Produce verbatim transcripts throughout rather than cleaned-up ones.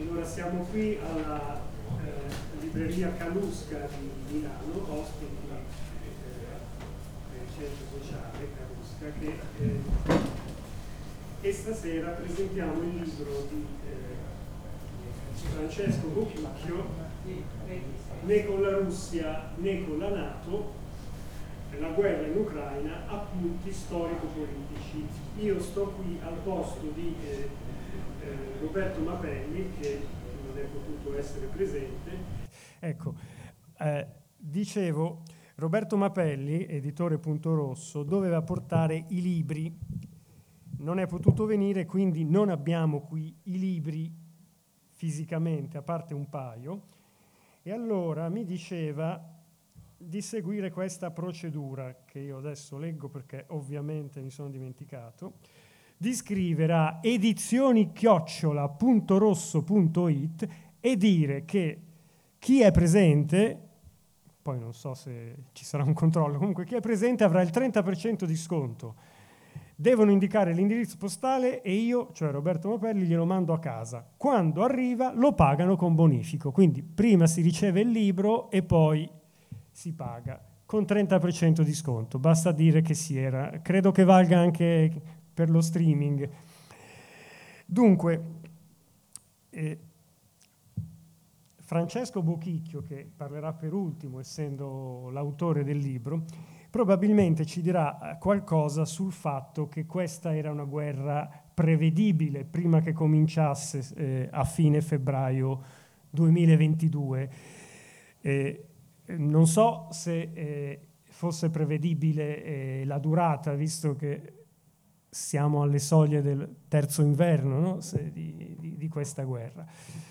Allora siamo qui alla eh, libreria Calusca di Milano, ospiti eh, del centro sociale Calusca, che, eh, e stasera presentiamo il libro di eh, Francesco Bochicchio, Né con la Russia né con la NATO, la guerra in Ucraina, appunti storico-politici. Io sto qui al posto di eh, eh, Roberto Mapelli, che non è potuto essere presente. Ecco, eh, dicevo, Roberto Mapelli, editore Punto Rosso, doveva portare i libri, non è potuto venire, quindi non abbiamo qui i libri fisicamente, a parte un paio, e allora mi diceva di seguire questa procedura, che io adesso leggo perché ovviamente mi sono dimenticato, di scrivere a edizioni chiocciola punto rosso punto it e dire che chi è presente, poi non so se ci sarà un controllo, comunque chi è presente avrà il trenta per cento di sconto. Devono indicare l'indirizzo postale e io, cioè Roberto Mapelli, glielo mando a casa. Quando arriva lo pagano con bonifico, quindi prima si riceve il libro e poi si paga con trenta per cento di sconto. Basta dire che si era, credo che valga anche per lo streaming. Dunque, eh, Francesco Bochicchio, che parlerà per ultimo, essendo l'autore del libro, probabilmente ci dirà qualcosa sul fatto che questa era una guerra prevedibile prima che cominciasse eh, a fine febbraio duemilaventidue. Eh, non so se eh, fosse prevedibile eh, la durata, visto che siamo alle soglie del terzo inverno, no? se, di, di, di questa guerra.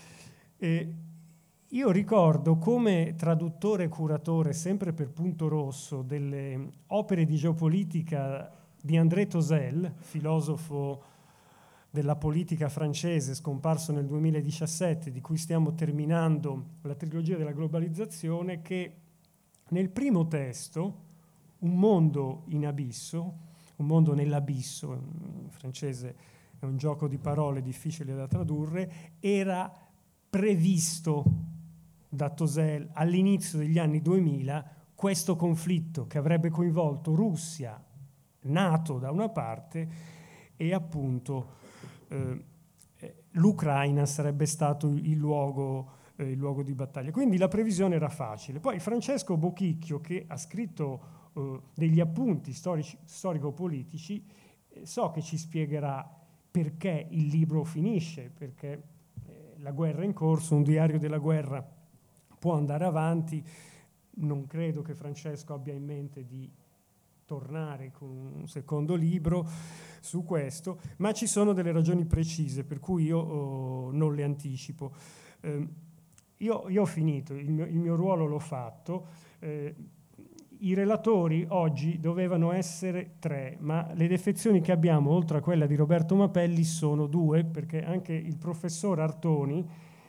Eh, Io ricordo come traduttore e curatore, sempre per Punto Rosso, delle opere di geopolitica di André Tosel, filosofo della politica francese, scomparso nel duemiladiciassette, di cui stiamo terminando la trilogia della globalizzazione, che nel primo testo, Un mondo in abisso, un mondo nell'abisso, in francese è un gioco di parole difficile da tradurre, era previsto da Tosel all'inizio degli anni duemila questo conflitto che avrebbe coinvolto Russia, NATO da una parte e appunto eh, l'Ucraina sarebbe stato il luogo, eh, il luogo di battaglia. Quindi la previsione era facile. Poi Francesco Bochicchio, che ha scritto eh, degli appunti storici, storico-politici, eh, so che ci spiegherà perché il libro finisce, perché eh, la guerra è in corso, un diario della guerra può andare avanti. Non credo che Francesco abbia in mente di tornare con un secondo libro su questo, ma ci sono delle ragioni precise per cui io oh, non le anticipo. Eh, io, io ho finito, il mio, il mio ruolo l'ho fatto. Eh, I relatori oggi dovevano essere tre, ma le defezioni che abbiamo, oltre a quella di Roberto Mapelli, sono due, perché anche il professor Artoni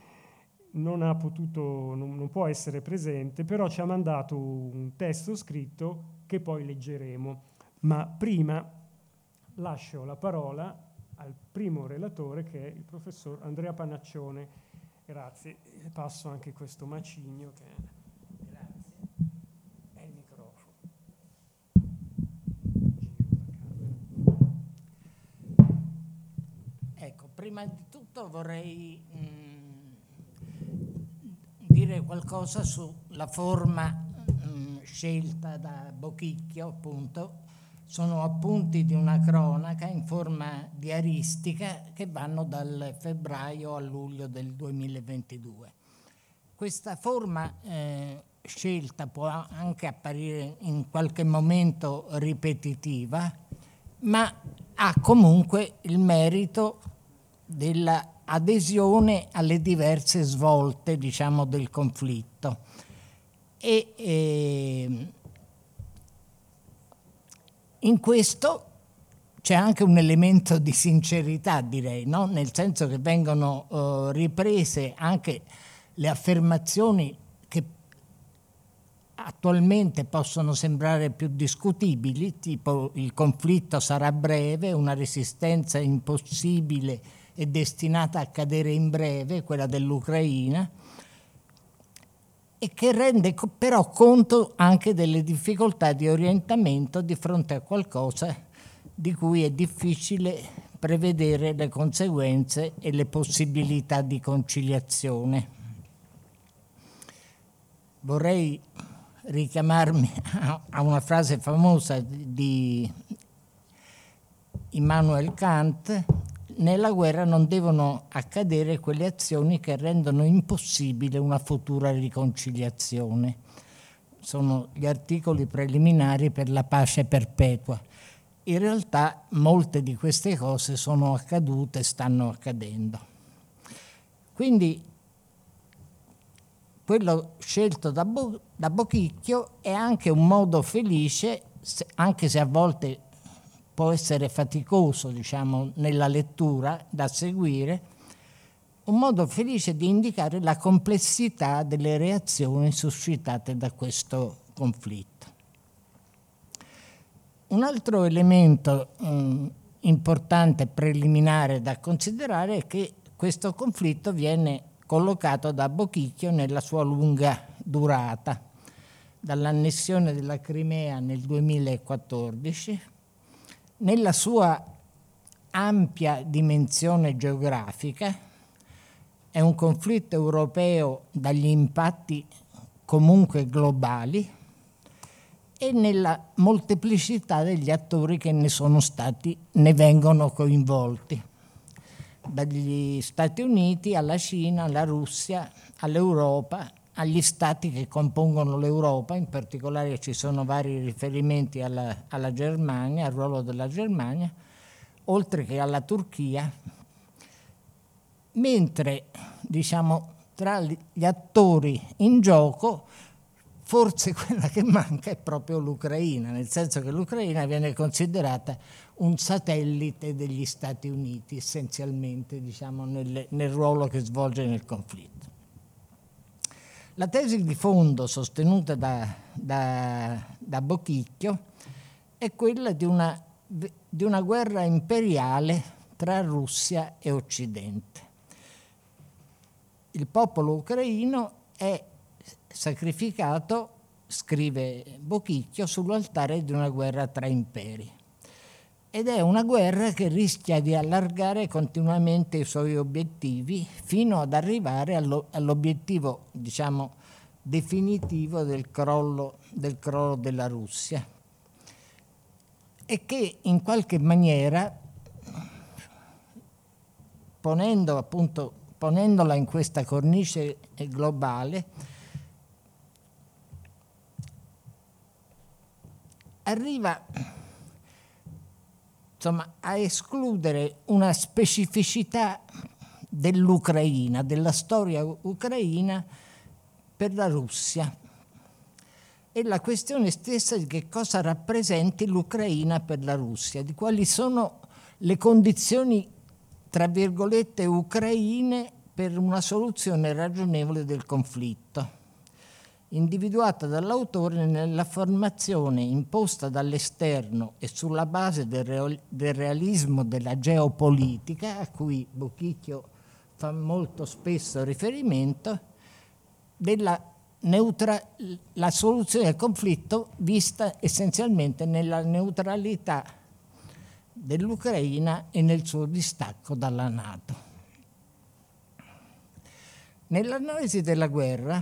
non ha potuto, non, non può essere presente, però ci ha mandato un testo scritto che poi leggeremo. Ma prima lascio la parola al primo relatore, che è il professor Andrea Panaccione. Grazie. Passo anche questo macigno. Che... Grazie. E il microfono. Ecco, prima di tutto vorrei mh, dire qualcosa sulla forma mh, scelta da Bochicchio, appunto. Sono appunti di una cronaca in forma diaristica che vanno dal febbraio a luglio del duemilaventidue. Questa forma eh, scelta può anche apparire in qualche momento ripetitiva, ma ha comunque il merito della adesione alle diverse svolte, diciamo, del conflitto. E eh, in questo c'è anche un elemento di sincerità, direi, no? Nel senso che vengono uh, riprese anche le affermazioni che attualmente possono sembrare più discutibili, tipo il conflitto sarà breve, una resistenza impossibile è destinata a cadere in breve, quella dell'Ucraina, e che rende però conto anche delle difficoltà di orientamento di fronte a qualcosa di cui è difficile prevedere le conseguenze e le possibilità di conciliazione. Vorrei richiamarmi a una frase famosa di Immanuel Kant: nella guerra non devono accadere quelle azioni che rendono impossibile una futura riconciliazione. Sono gli articoli preliminari per la pace perpetua. In realtà molte di queste cose sono accadute e stanno accadendo. Quindi quello scelto da, Bo- da Bochicchio è anche un modo felice, se, anche se a volte può essere faticoso, diciamo, nella lettura da seguire, un modo felice di indicare la complessità delle reazioni suscitate da questo conflitto. Un altro elemento mh, importante preliminare da considerare è che questo conflitto viene collocato da Bochicchio nella sua lunga durata, dall'annessione della Crimea nel duemilaquattordici, nella sua ampia dimensione geografica. È un conflitto europeo dagli impatti comunque globali e nella molteplicità degli attori che ne sono stati, ne vengono coinvolti, dagli Stati Uniti alla Cina, alla Russia, all'Europa, agli stati che compongono l'Europa. In particolare ci sono vari riferimenti alla, alla Germania, al ruolo della Germania, oltre che alla Turchia, mentre, diciamo, tra gli attori in gioco forse quella che manca è proprio l'Ucraina, nel senso che l'Ucraina viene considerata un satellite degli Stati Uniti, essenzialmente, diciamo, nel, nel ruolo che svolge nel conflitto. La tesi di fondo sostenuta da, da, da Bochicchio è quella di una, di una guerra imperiale tra Russia e Occidente. Il popolo ucraino è sacrificato, scrive Bochicchio, sull'altare di una guerra tra imperi. Ed è una guerra che rischia di allargare continuamente i suoi obiettivi fino ad arrivare allo, all'obiettivo, diciamo, definitivo del crollo, del crollo della Russia, e che in qualche maniera, ponendo appunto, ponendola in questa cornice globale, arriva, insomma, a escludere una specificità dell'Ucraina, della storia ucraina per la Russia, e la questione stessa di che cosa rappresenti l'Ucraina per la Russia, di quali sono le condizioni, tra virgolette, ucraine per una soluzione ragionevole del conflitto, individuata dall'autore nella formazione imposta dall'esterno e sulla base del, real- del realismo della geopolitica, a cui Bochicchio fa molto spesso riferimento, della neutra- la soluzione del conflitto vista essenzialmente nella neutralità dell'Ucraina e nel suo distacco dalla NATO. Nell'analisi della guerra,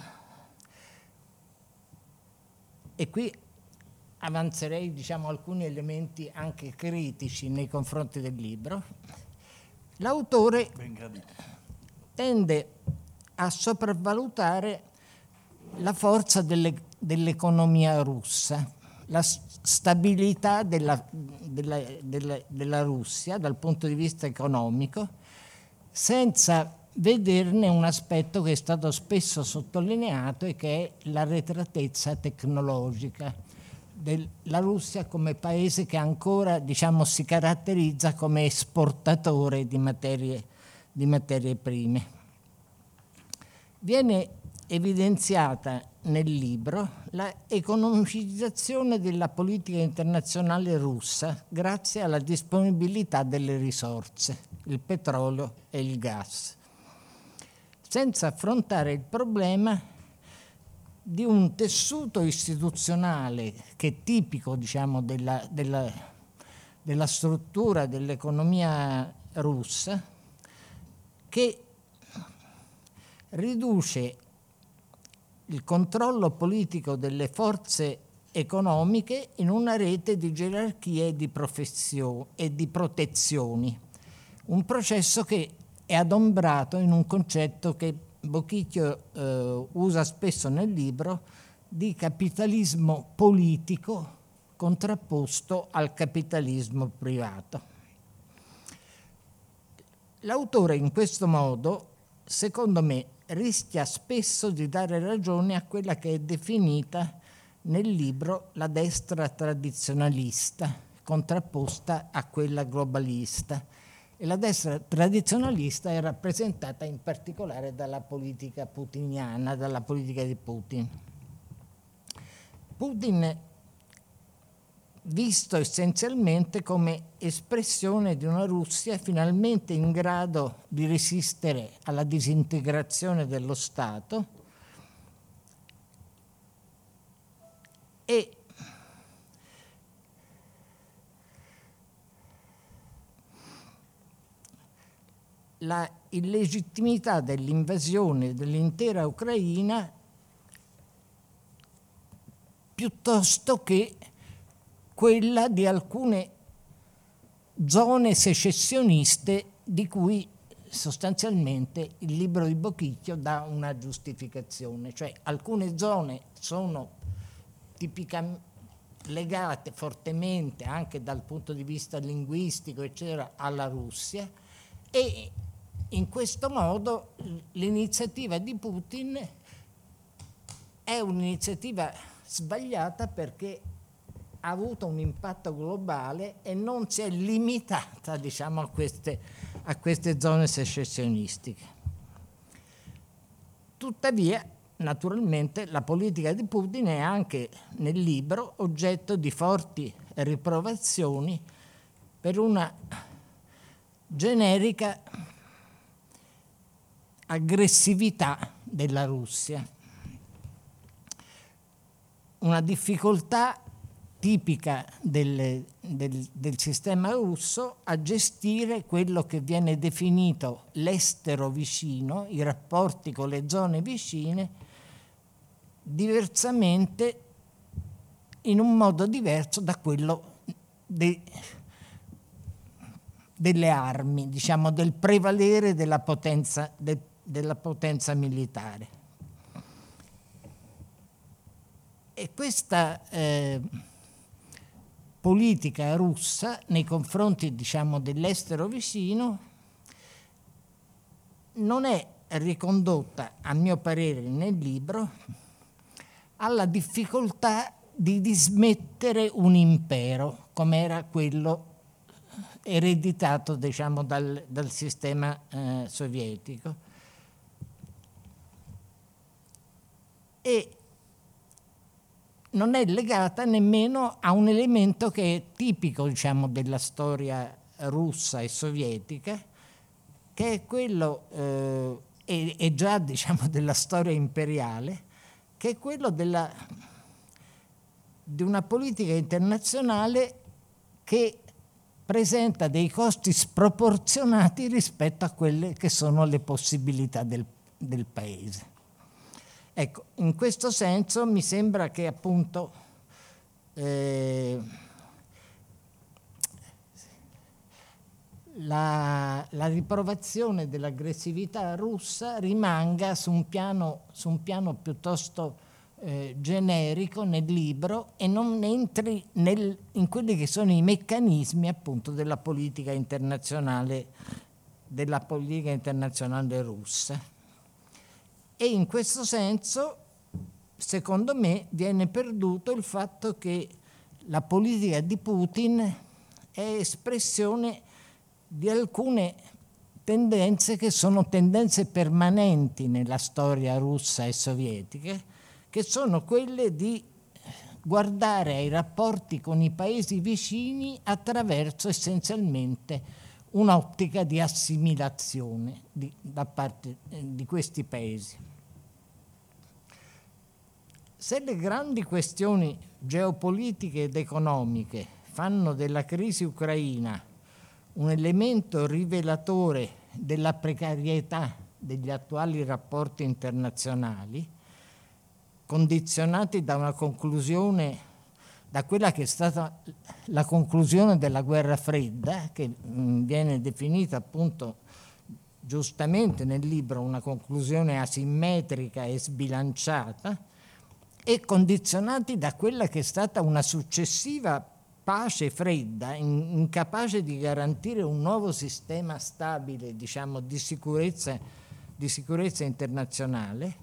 e qui avanzerei, diciamo, alcuni elementi anche critici nei confronti del libro, l'autore tende a sopravvalutare la forza delle, dell'economia russa, la stabilità della, della, della, della Russia dal punto di vista economico, senza vederne un aspetto che è stato spesso sottolineato e che è l'arretratezza tecnologica della Russia come paese che ancora, diciamo, si caratterizza come esportatore di materie, di materie prime. Viene evidenziata nel libro la economicizzazione della politica internazionale russa grazie alla disponibilità delle risorse, il petrolio e il gas, senza affrontare il problema di un tessuto istituzionale che è tipico, diciamo, della, della, della struttura dell'economia russa, che riduce il controllo politico delle forze economiche in una rete di gerarchie e di, professio- e di protezioni, un processo che è adombrato in un concetto che Boccicchio eh, usa spesso nel libro, di capitalismo politico contrapposto al capitalismo privato. L'autore in questo modo, secondo me, rischia spesso di dare ragione a quella che è definita nel libro la destra tradizionalista, contrapposta a quella globalista. E la destra tradizionalista è rappresentata in particolare dalla politica putiniana, dalla politica di Putin. Putin visto essenzialmente come espressione di una Russia finalmente in grado di resistere alla disintegrazione dello Stato e la illegittimità dell'invasione dell'intera Ucraina piuttosto che quella di alcune zone secessioniste di cui sostanzialmente il libro di Boccicchio dà una giustificazione, cioè alcune zone sono tipicamente legate fortemente anche dal punto di vista linguistico eccetera alla Russia, e in questo modo l'iniziativa di Putin è un'iniziativa sbagliata perché ha avuto un impatto globale e non si è limitata, diciamo, a queste, a queste zone secessionistiche. Tuttavia, naturalmente, la politica di Putin è anche nel libro oggetto di forti riprovazioni per una generica aggressività della Russia, una difficoltà tipica del, del, del sistema russo a gestire quello che viene definito l'estero vicino, i rapporti con le zone vicine, diversamente, in un modo diverso da quello de, delle armi, diciamo del prevalere della potenza, de, della potenza militare. E questa eh, politica russa nei confronti, diciamo, dell'estero vicino non è ricondotta, a mio parere, nel libro alla difficoltà di dismettere un impero come era quello ereditato, diciamo, dal, dal sistema eh, sovietico. E non è legata nemmeno a un elemento che è tipico, diciamo, della storia russa e sovietica, che è quello, eh, e, e già, diciamo, della storia imperiale, che è quello della, di una politica internazionale che presenta dei costi sproporzionati rispetto a quelle che sono le possibilità del, del paese. Ecco, in questo senso mi sembra che appunto eh, la, la riprovazione dell'aggressività russa rimanga su un piano, su un piano piuttosto eh, generico nel libro e non entri nel, in quelli che sono i meccanismi appunto della politica internazionale, della politica internazionale russa. E in questo senso, secondo me, viene perduto il fatto che la politica di Putin è espressione di alcune tendenze che sono tendenze permanenti nella storia russa e sovietica, che sono quelle di guardare ai rapporti con i paesi vicini attraverso essenzialmente un'ottica di assimilazione di, da parte eh, di questi paesi. Se le grandi questioni geopolitiche ed economiche fanno della crisi ucraina un elemento rivelatore della precarietà degli attuali rapporti internazionali, condizionati da una conclusione, da quella che è stata la conclusione della guerra fredda, che mh, viene definita appunto giustamente nel libro una conclusione asimmetrica e sbilanciata, e condizionati da quella che è stata una successiva pace fredda, in, incapace di garantire un nuovo sistema stabile, diciamo, di sicurezza, di sicurezza internazionale.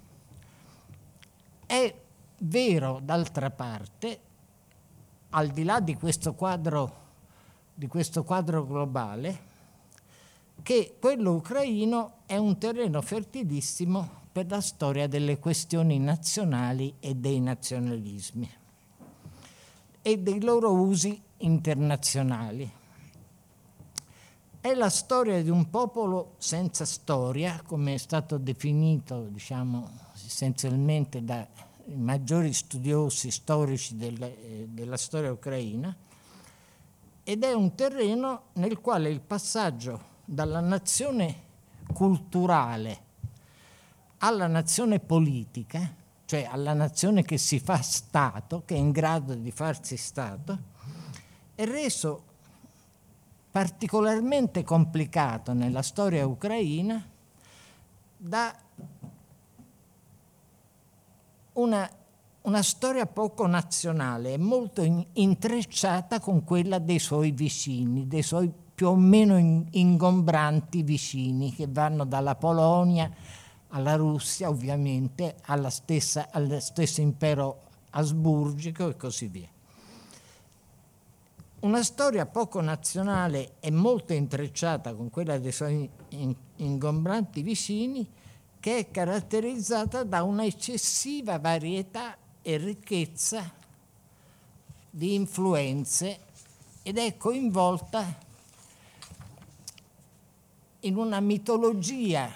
È vero, d'altra parte, al di là di questo quadro, di questo quadro globale, che quello ucraino è un terreno fertilissimo per la storia delle questioni nazionali e dei nazionalismi e dei loro usi internazionali. È la storia di un popolo senza storia, come è stato definito, diciamo, essenzialmente dai maggiori studiosi storici del, eh, della storia ucraina, ed è un terreno nel quale il passaggio dalla nazione culturale alla nazione politica, cioè alla nazione che si fa Stato, che è in grado di farsi Stato, è reso particolarmente complicato nella storia ucraina da una, una storia poco nazionale, molto in, intrecciata con quella dei suoi vicini, dei suoi più o meno in, ingombranti vicini, che vanno dalla Polonia alla Russia, ovviamente, alla stessa, allo stesso impero asburgico e così via. Una storia poco nazionale e molto intrecciata con quella dei suoi ingombranti vicini, che è caratterizzata da una eccessiva varietà e ricchezza di influenze ed è coinvolta in una mitologia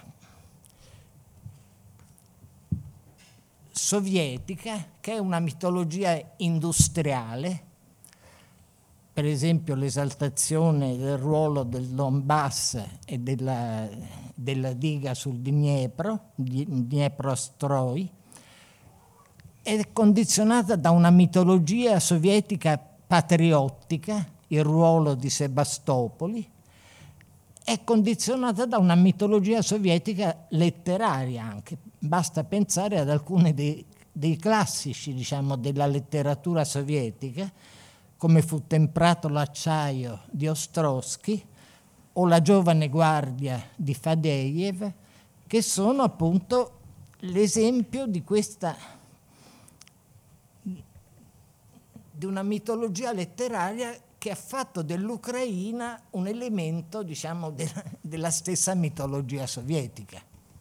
sovietica che è una mitologia industriale, per esempio l'esaltazione del ruolo del Donbass e della, della diga sul Dniepro, Dnieprostroi, è condizionata da una mitologia sovietica patriottica, il ruolo di Sebastopoli, è condizionata da una mitologia sovietica letteraria anche. Basta pensare ad alcuni dei, dei classici, diciamo, della letteratura sovietica, come Fu temprato l'acciaio di Ostrowski o La giovane guardia di Fadejev, che sono appunto l'esempio di questa di una mitologia letteraria che ha fatto dell'Ucraina un elemento, diciamo, della, della stessa mitologia sovietica.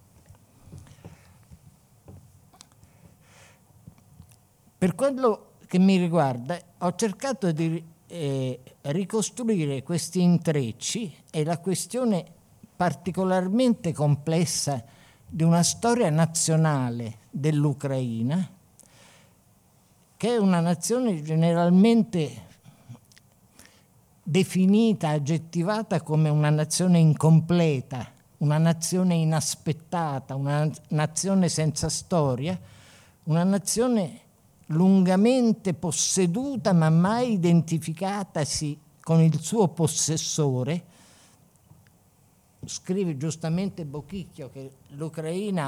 Per quello che mi riguarda, ho cercato di eh, ricostruire questi intrecci e la questione particolarmente complessa di una storia nazionale dell'Ucraina, che è una nazione generalmente definita, aggettivata come una nazione incompleta, una nazione inaspettata, una nazione senza storia, una nazione lungamente posseduta ma mai identificatasi con il suo possessore. Scrive giustamente Bochicchio che l'Ucraina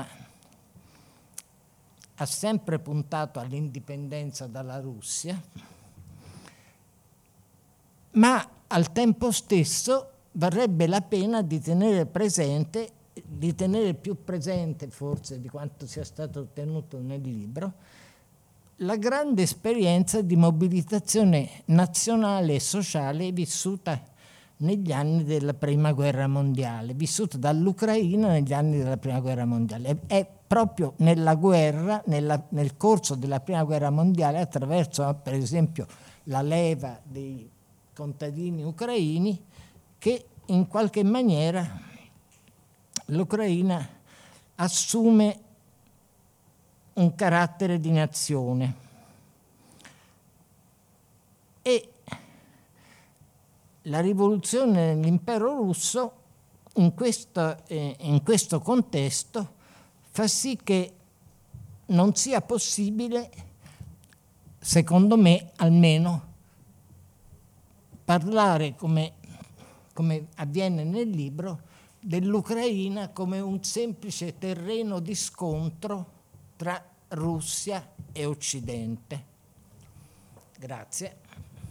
ha sempre puntato all'indipendenza dalla Russia, ma al tempo stesso varrebbe la pena di tenere presente, di tenere più presente forse di quanto sia stato ottenuto nel libro, la grande esperienza di mobilitazione nazionale e sociale vissuta negli anni della Prima Guerra Mondiale, vissuta dall'Ucraina negli anni della Prima Guerra Mondiale. È, è proprio nella guerra, nella, nel corso della Prima Guerra Mondiale, attraverso per esempio la leva dei contadini ucraini, che in qualche maniera l'Ucraina assume un carattere di nazione. E la rivoluzione nell'impero russo in questo, eh, in questo contesto fa sì che non sia possibile, secondo me almeno, parlare come, come avviene nel libro dell'Ucraina come un semplice terreno di scontro tra Russia e Occidente. Grazie.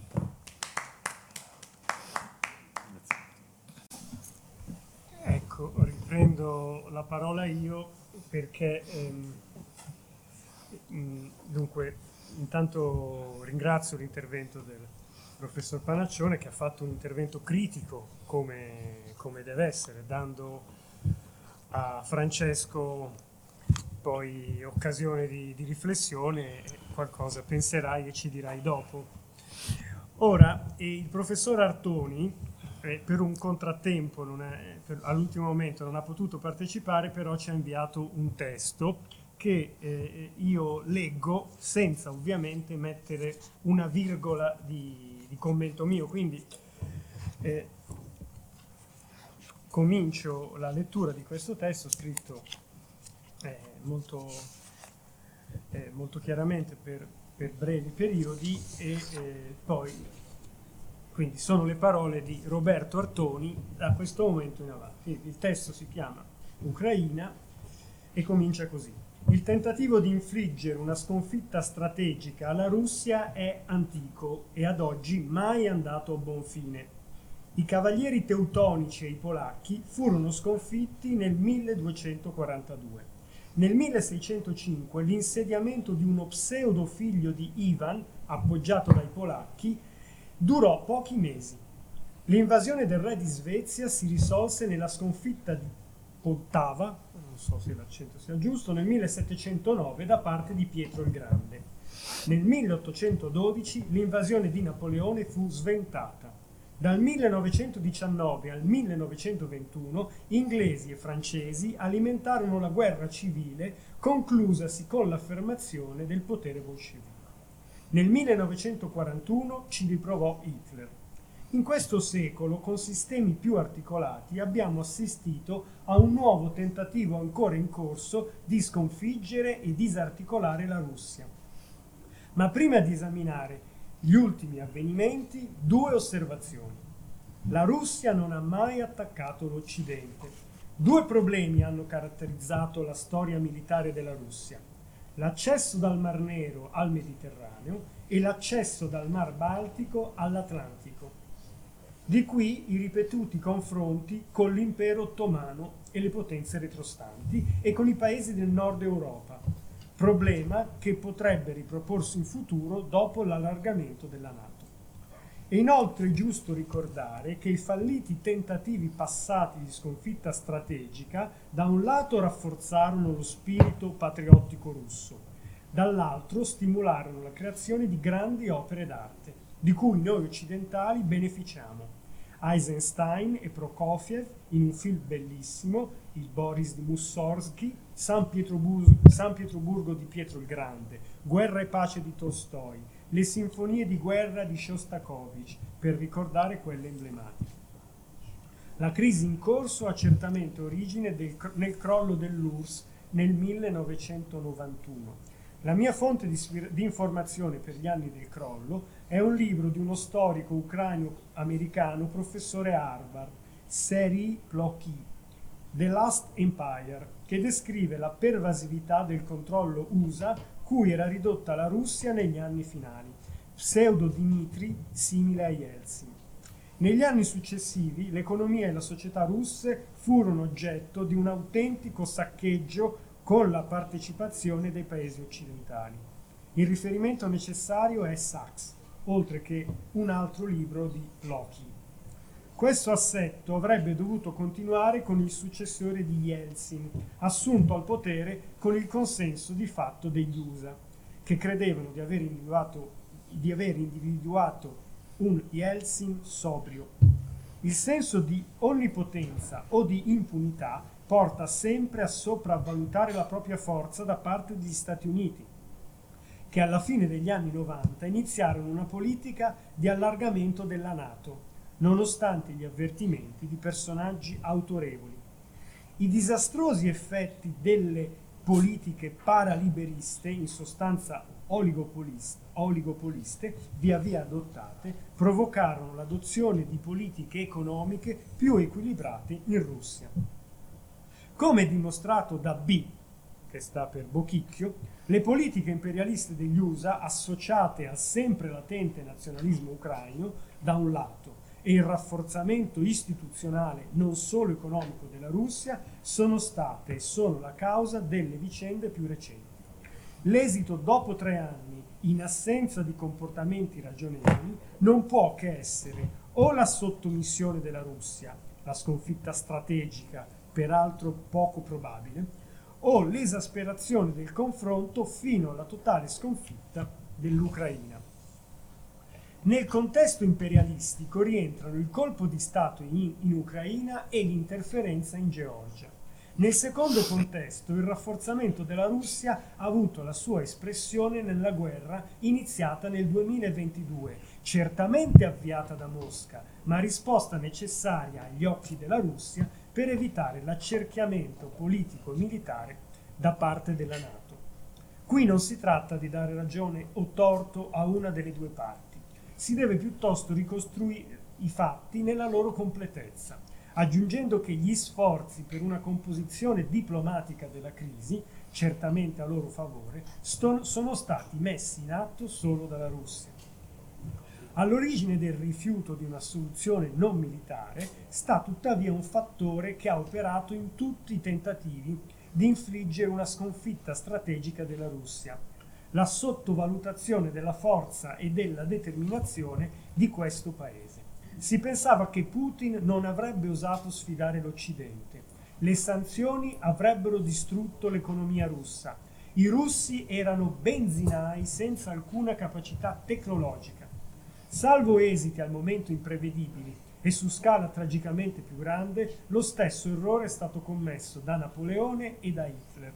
Ecco, riprendo la parola io perché ehm, dunque intanto ringrazio l'intervento del professor Panaccione, che ha fatto un intervento critico come, come deve essere, dando a Francesco poi occasione di, di riflessione, qualcosa penserai e ci dirai dopo. Ora, il professor Artoni eh, per un contrattempo non è, per, all'ultimo momento non ha potuto partecipare, però ci ha inviato un testo che eh, io leggo senza ovviamente mettere una virgola di, di commento mio, quindi eh, comincio la lettura di questo testo scritto eh, molto, eh, molto chiaramente per, per brevi periodi e eh, poi quindi sono le parole di Roberto Artoni da questo momento in avanti. Il testo si chiama Ucraina e comincia così. Il tentativo di infliggere una sconfitta strategica alla Russia è antico e ad oggi mai andato a buon fine. I cavalieri teutonici e i polacchi furono sconfitti nel milleduecentoquarantadue. Nel milleseicentocinque l'insediamento di uno pseudo figlio di Ivan, appoggiato dai polacchi, durò pochi mesi. L'invasione del re di Svezia si risolse nella sconfitta di Poltava, non so se l'accento sia giusto, nel millesettecentonove da parte di Pietro il Grande. Nel milleottocentododici l'invasione di Napoleone fu sventata. Dal millenovecentodiciannove al millenovecentoventuno inglesi e francesi alimentarono la guerra civile conclusasi con l'affermazione del potere bolscevico. Nel millenovecentoquarantuno ci riprovò Hitler. In questo secolo, con sistemi più articolati, abbiamo assistito a un nuovo tentativo ancora in corso di sconfiggere e disarticolare la Russia. Ma prima di esaminare gli ultimi avvenimenti, due osservazioni. La Russia non ha mai attaccato l'Occidente. Due problemi hanno caratterizzato la storia militare della Russia: l'accesso dal Mar Nero al Mediterraneo e l'accesso dal Mar Baltico all'Atlantico. Di qui i ripetuti confronti con l'impero ottomano e le potenze retrostanti e con i paesi del nord Europa, problema che potrebbe riproporsi in futuro dopo l'allargamento della NATO. È inoltre giusto ricordare che i falliti tentativi passati di sconfitta strategica da un lato rafforzarono lo spirito patriottico russo, dall'altro stimolarono la creazione di grandi opere d'arte, di cui noi occidentali beneficiamo. Eisenstein e Prokofiev in un film bellissimo, il Boris di Mussorgsky, San Pietroburgo, San Pietroburgo di Pietro il Grande, Guerra e pace di Tolstoi, le sinfonie di guerra di Shostakovich, per ricordare quelle emblematiche. La crisi in corso ha certamente origine del, nel crollo dell'U R S S nel millenovecentonovantuno. La mia fonte di, di informazione per gli anni del crollo è un libro di uno storico ucraino-americano, professore a Harvard, Serhiy Plokhy, The Last Empire, che descrive la pervasività del controllo U S A cui era ridotta la Russia negli anni finali, pseudo Dmitry simile a Yeltsin. Negli anni successivi l'economia e la società russe furono oggetto di un autentico saccheggio con la partecipazione dei paesi occidentali. Il riferimento necessario è Sachs, oltre che un altro libro di Plokhy. Questo assetto avrebbe dovuto continuare con il successore di Yeltsin, assunto al potere con il consenso di fatto degli U S A, che credevano di aver individuato, di aver individuato un Yeltsin sobrio. Il senso di onnipotenza o di impunità porta sempre a sopravvalutare la propria forza da parte degli Stati Uniti, che alla fine degli anni novanta iniziarono una politica di allargamento della NATO, nonostante gli avvertimenti di personaggi autorevoli. I disastrosi effetti delle politiche paraliberiste, in sostanza oligopoliste, oligopoliste, via via adottate, provocarono l'adozione di politiche economiche più equilibrate in Russia. Come dimostrato da B, che sta per Bochicchio, le politiche imperialiste degli U S A, associate al sempre latente nazionalismo ucraino, da un lato, e il rafforzamento istituzionale, non solo economico, della Russia, sono state e sono la causa delle vicende più recenti. L'esito dopo tre anni, in assenza di comportamenti ragionevoli, non può che essere o la sottomissione della Russia, la sconfitta strategica, peraltro poco probabile, o l'esasperazione del confronto fino alla totale sconfitta dell'Ucraina. Nel contesto imperialistico rientrano il colpo di Stato in, in Ucraina e l'interferenza in Georgia. Nel secondo contesto, il rafforzamento della Russia ha avuto la sua espressione nella guerra iniziata nel duemilaventidue, certamente avviata da Mosca, ma risposta necessaria agli occhi della Russia per evitare l'accerchiamento politico e militare da parte della NATO. Qui non si tratta di dare ragione o torto a una delle due parti. Si deve piuttosto ricostruire i fatti nella loro completezza, aggiungendo che gli sforzi per una composizione diplomatica della crisi, certamente a loro favore, sto- sono stati messi in atto solo dalla Russia. All'origine del rifiuto di una soluzione non militare sta tuttavia un fattore che ha operato in tutti i tentativi di infliggere una sconfitta strategica della Russia: la sottovalutazione della forza e della determinazione di questo paese. Si pensava che Putin non avrebbe osato sfidare l'Occidente. Le sanzioni avrebbero distrutto l'economia russa. I russi erano benzinai senza alcuna capacità tecnologica. Salvo esiti al momento imprevedibili e su scala tragicamente più grande, lo stesso errore è stato commesso da Napoleone e da Hitler.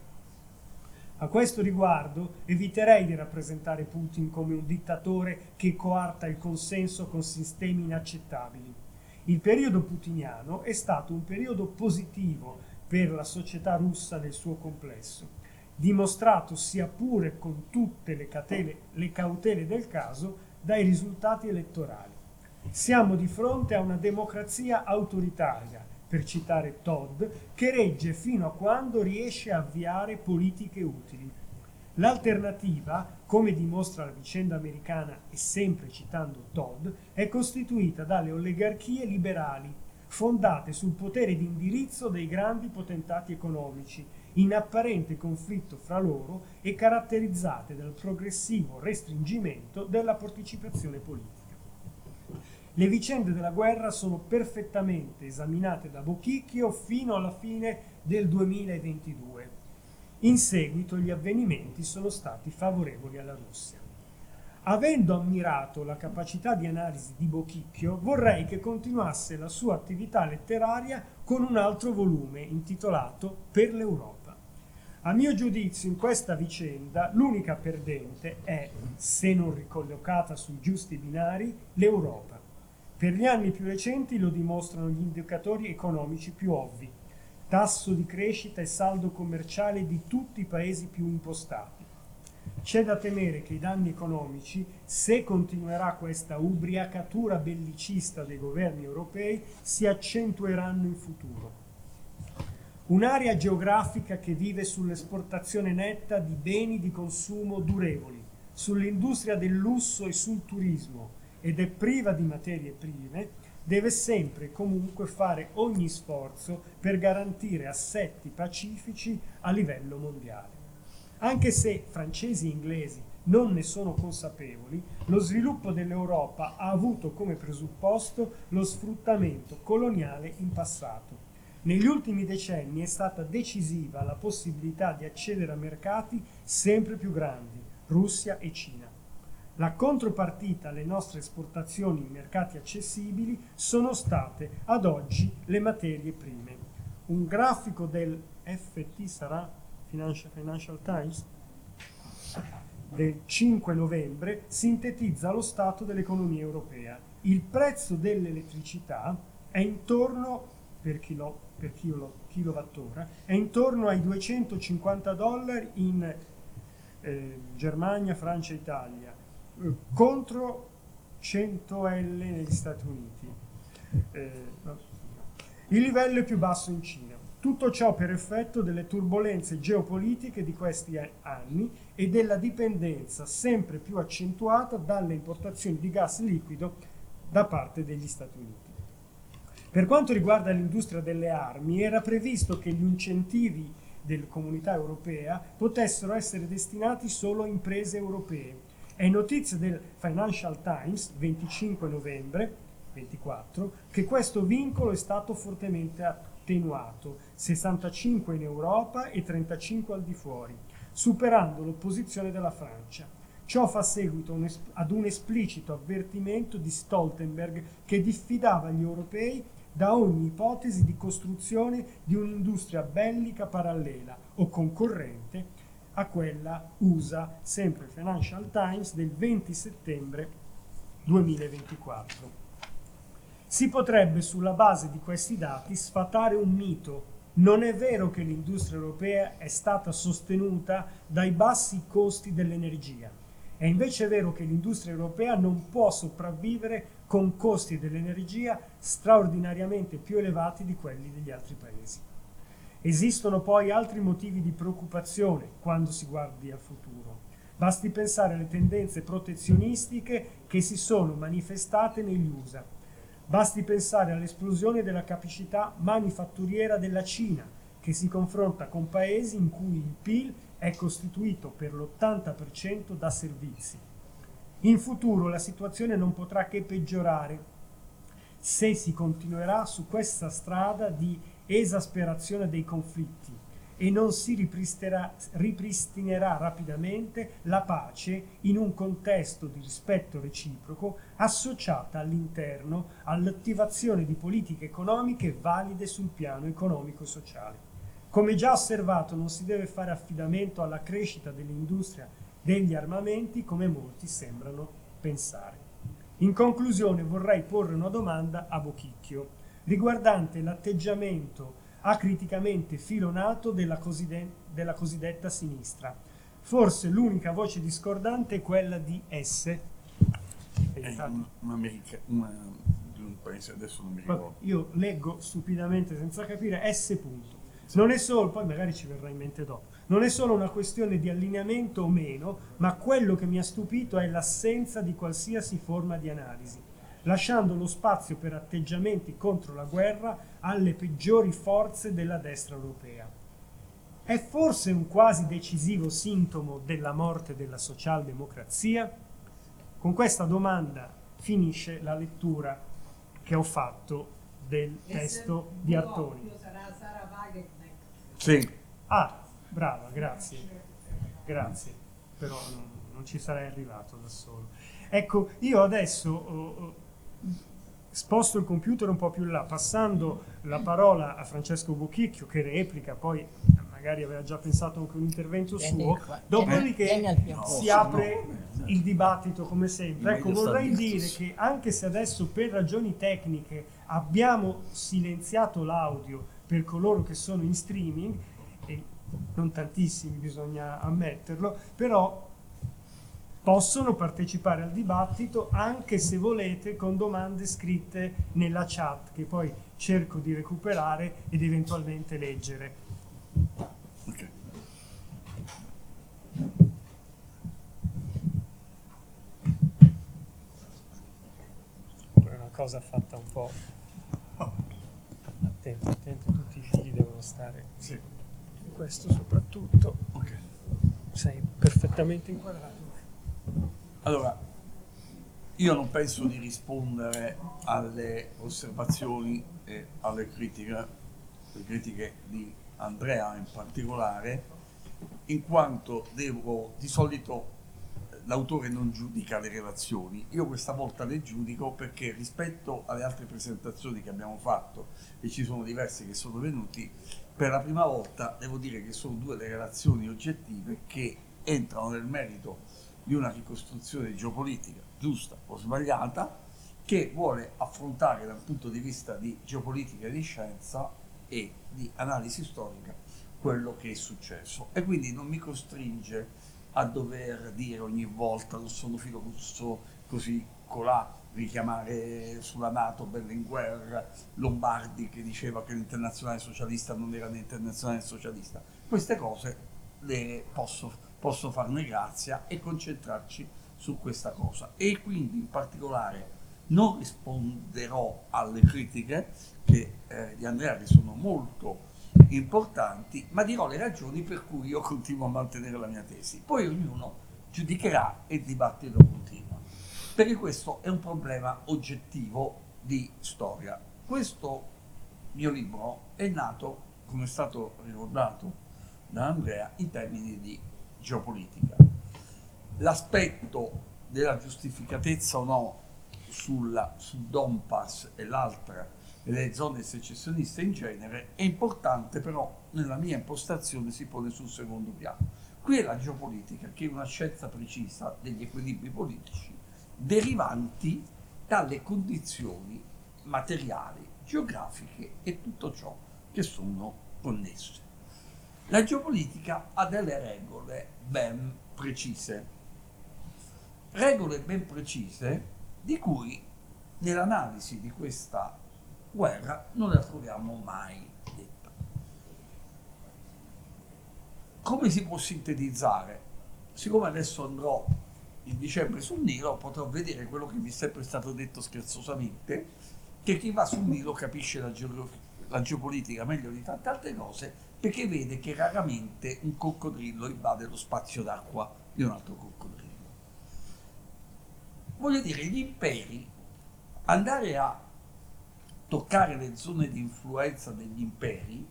A questo riguardo eviterei di rappresentare Putin come un dittatore che coarta il consenso con sistemi inaccettabili. Il periodo putiniano è stato un periodo positivo per la società russa nel suo complesso, dimostrato sia pure con tutte le, catele, le cautele del caso dai risultati elettorali. Siamo di fronte a una democrazia autoritaria, per citare Todd, che regge fino a quando riesce a avviare politiche utili. L'alternativa, come dimostra la vicenda americana e sempre citando Todd, è costituita dalle oligarchie liberali, fondate sul potere di indirizzo dei grandi potentati economici, in apparente conflitto fra loro e caratterizzate dal progressivo restringimento della partecipazione politica. Le vicende della guerra sono perfettamente esaminate da Bochicchio fino alla fine del duemilaventidue. In seguito gli avvenimenti sono stati favorevoli alla Russia. Avendo ammirato la capacità di analisi di Bochicchio, vorrei che continuasse la sua attività letteraria con un altro volume intitolato Per l'Europa. A mio giudizio, in questa vicenda, l'unica perdente è, se non ricollocata sui giusti binari, l'Europa. Per gli anni più recenti lo dimostrano gli indicatori economici più ovvi: tasso di crescita e saldo commerciale di tutti i paesi più impostati. C'è da temere che i danni economici, se continuerà questa ubriacatura bellicista dei governi europei, si accentueranno in futuro. Un'area geografica che vive sull'esportazione netta di beni di consumo durevoli, sull'industria del lusso e sul turismo, ed è priva di materie prime, deve sempre e comunque fare ogni sforzo per garantire assetti pacifici a livello mondiale. Anche se francesi e inglesi non ne sono consapevoli, lo sviluppo dell'Europa ha avuto come presupposto lo sfruttamento coloniale in passato. Negli ultimi decenni è stata decisiva la possibilità di accedere a mercati sempre più grandi, Russia e Cina. La contropartita alle nostre esportazioni in mercati accessibili sono state ad oggi le materie prime. Un grafico del F T sarà Financial, Financial Times del cinque novembre sintetizza lo stato dell'economia europea. Il prezzo dell'elettricità è intorno per, chilo, per chilo, kilowattora è intorno ai duecentocinquanta dollari in eh, Germania, Francia e Italia, eh, contro cento euro negli Stati Uniti. Eh, no. Il livello è più basso in Cina. Tutto ciò per effetto delle turbolenze geopolitiche di questi anni e della dipendenza sempre più accentuata dalle importazioni di gas liquido da parte degli Stati Uniti. Per quanto riguarda l'industria delle armi, era previsto che gli incentivi della Comunità Europea potessero essere destinati solo a imprese europee. È notizia del Financial Times, venticinque novembre ventiquattro, che questo vincolo è stato fortemente attenuato, sessantacinque in Europa e trentacinque al di fuori, superando l'opposizione della Francia. Ciò fa seguito ad un esplicito avvertimento di Stoltenberg che diffidava gli europei da ogni ipotesi di costruzione di un'industria bellica parallela o concorrente a quella U S A, sempre il Financial Times del venti settembre duemilaventiquattro. Si potrebbe sulla base di questi dati sfatare un mito. Non è vero che l'industria europea è stata sostenuta dai bassi costi dell'energia. È invece vero che l'industria europea non può sopravvivere con costi dell'energia straordinariamente più elevati di quelli degli altri paesi. Esistono poi altri motivi di preoccupazione quando si guardi al futuro. Basti pensare alle tendenze protezionistiche che si sono manifestate negli U S A. Basti pensare all'esplosione della capacità manifatturiera della Cina, che si confronta con paesi in cui il P I L è costituito per l'ottanta per cento da servizi. In futuro la situazione non potrà che peggiorare se si continuerà su questa strada di esasperazione dei conflitti e non si ripristinerà, ripristinerà rapidamente la pace in un contesto di rispetto reciproco associata all'interno all'attivazione di politiche economiche valide sul piano economico-sociale. Come già osservato, non si deve fare affidamento alla crescita dell'industria degli armamenti come molti sembrano pensare. In conclusione vorrei porre una domanda a Bochicchio riguardante l'atteggiamento acriticamente filonato della, coside- della cosiddetta sinistra. Forse l'unica voce discordante è quella di S. È un, un'america, una, di un paese, adesso non mi ricordo. Io leggo stupidamente senza capire S. Punto. Non è solo, poi magari ci verrà in mente dopo, non è solo una questione di allineamento o meno, ma quello che mi ha stupito è l'assenza di qualsiasi forma di analisi, lasciando lo spazio per atteggiamenti contro la guerra alle peggiori forze della destra europea. È forse un quasi decisivo sintomo della morte della socialdemocrazia? Con questa domanda finisce la lettura che ho fatto del testo di Artoni. Sì. Ah, brava, grazie. Grazie, però non, non ci sarei arrivato da solo. Ecco, io adesso oh, oh, sposto il computer un po' più in là, passando la parola a Francesco Bochicchio, che replica, poi magari aveva già pensato anche un intervento suo, dopodiché si apre il dibattito come sempre. Ecco, vorrei dire che anche se adesso per ragioni tecniche abbiamo silenziato l'audio per coloro che sono in streaming, e non tantissimi bisogna ammetterlo, però possono partecipare al dibattito anche se volete con domande scritte nella chat che poi cerco di recuperare ed eventualmente leggere. Ok. È una cosa fatta un po'... Attento, attento, tutti i figli devono stare. Sì. Questo soprattutto. Ok. Sei perfettamente inquadrato. Allora, io non penso di rispondere alle osservazioni e alle critiche, le critiche di Andrea in particolare, in quanto devo, di solito l'autore non giudica le relazioni, io questa volta le giudico perché rispetto alle altre presentazioni che abbiamo fatto, e ci sono diversi che sono venuti, per la prima volta devo dire che sono due le relazioni oggettive che entrano nel merito di una ricostruzione geopolitica giusta o sbagliata, che vuole affrontare dal punto di vista di geopolitica e di scienza e di analisi storica quello che è successo, e quindi non mi costringe a dover dire ogni volta non sono filo russo così colà, richiamare sulla NATO Berlinguer, Lombardi che diceva che l'internazionale socialista non era l'internazionale socialista. Queste cose le posso, posso farne grazia e concentrarci su questa cosa, e quindi in particolare non risponderò alle critiche che, eh, di Andrea, che sono molto importanti, ma dirò le ragioni per cui io continuo a mantenere la mia tesi. Poi ognuno giudicherà e il dibattito continua, perché questo è un problema oggettivo di storia. Questo mio libro è nato, come è stato ricordato da Andrea, in termini di geopolitica. L'aspetto della giustificatezza o no sulla, sul Donbass e l'altra e le zone secessioniste in genere è importante, però nella mia impostazione si pone sul secondo piano. Qui è la geopolitica, che è una scienza precisa degli equilibri politici derivanti dalle condizioni materiali, geografiche e tutto ciò che sono connesse. La geopolitica ha delle regole ben precise, regole ben precise di cui nell'analisi di questa guerra non la troviamo mai detta. Come si può sintetizzare? Siccome adesso andrò in dicembre sul Nilo, potrò vedere quello che mi è sempre stato detto scherzosamente, che chi va sul Nilo capisce la, geo- la geopolitica meglio di tante altre cose, perché vede che raramente un coccodrillo invade lo spazio d'acqua di un altro coccodrillo. Voglio dire, gli imperi, andare a toccare le zone di influenza degli imperi,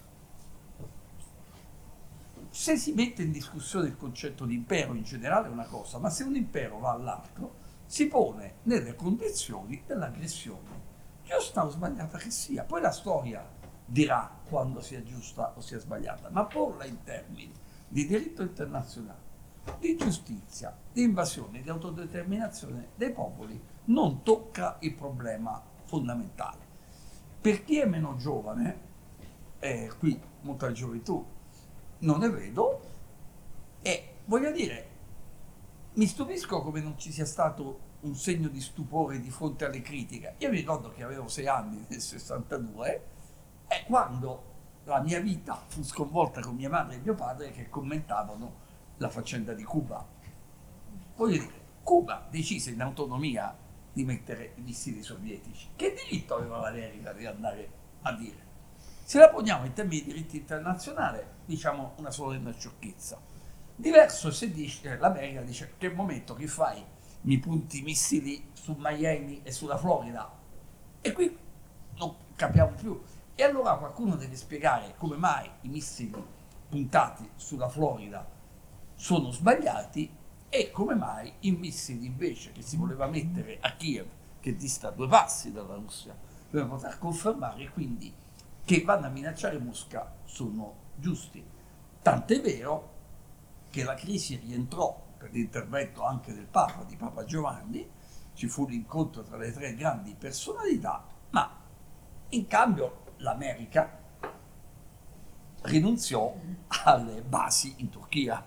se si mette in discussione il concetto di impero in generale è una cosa, ma se un impero va all'altro si pone nelle condizioni dell'aggressione, giusta o sbagliata che sia. Poi la storia dirà quando sia giusta o sia sbagliata, ma porla in termini di diritto internazionale, di giustizia, di invasione, di autodeterminazione dei popoli non tocca il problema fondamentale. Per chi è meno giovane, eh, qui molta gioventù non ne vedo, e voglio dire, mi stupisco come non ci sia stato un segno di stupore di fronte alle critiche. Io mi ricordo che avevo sei anni nel sessantadue, e quando la mia vita fu sconvolta con mia madre e mio padre che commentavano la faccenda di Cuba. Voglio dire, Cuba decise in autonomia di mettere i missili sovietici. Che diritto aveva l'America di andare a dire? Se la poniamo in termini di diritto internazionale, diciamo una solenne sciocchezza. Diverso se dice, l'America dice, che momento che fai, mi punti i missili su Miami e sulla Florida, e qui non capiamo più. E allora qualcuno deve spiegare come mai i missili puntati sulla Florida sono sbagliati e come mai i missili invece che si voleva mettere a Kiev, che dista due passi dalla Russia, per poter confermare quindi che vanno a minacciare Mosca, sono giusti. Tant'è vero che la crisi rientrò per l'intervento anche del Papa, di Papa Giovanni, ci fu l'incontro tra le tre grandi personalità, ma in cambio l'America rinunziò alle basi in Turchia.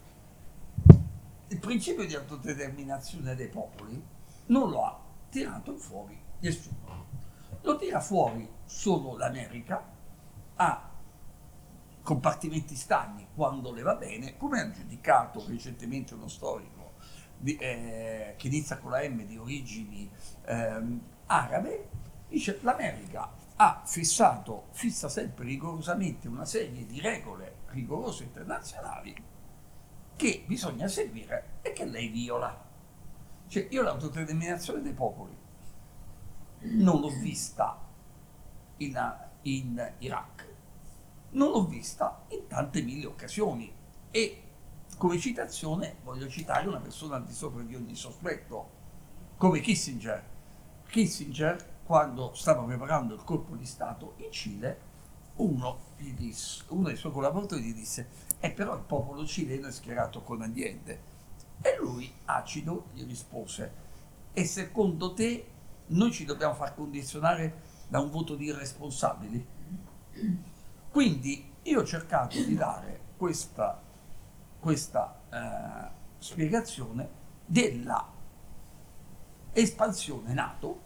Il principio di autodeterminazione dei popoli non lo ha tirato fuori nessuno. Lo tira fuori solo l'America a compartimenti stagni quando le va bene, come ha giudicato recentemente uno storico di, eh, che inizia con la M, di origini ehm, arabe. Dice: l'America ha fissato, fissa sempre rigorosamente una serie di regole rigorose internazionali che bisogna seguire e che lei viola. Cioè, io l'autodeterminazione dei popoli non l'ho vista in, in Iraq, non l'ho vista in tante mille occasioni, e come citazione voglio citare una persona al di sopra di ogni sospetto, come Kissinger. Kissinger, quando stava preparando il colpo di Stato in Cile, uno, gli disse, uno dei suoi collaboratori gli disse: e eh, però il popolo cileno è schierato con Allende. E lui, acido, gli rispose: e secondo te noi ci dobbiamo far condizionare da un voto di irresponsabili? Quindi io ho cercato di dare questa, questa eh, spiegazione della espansione NATO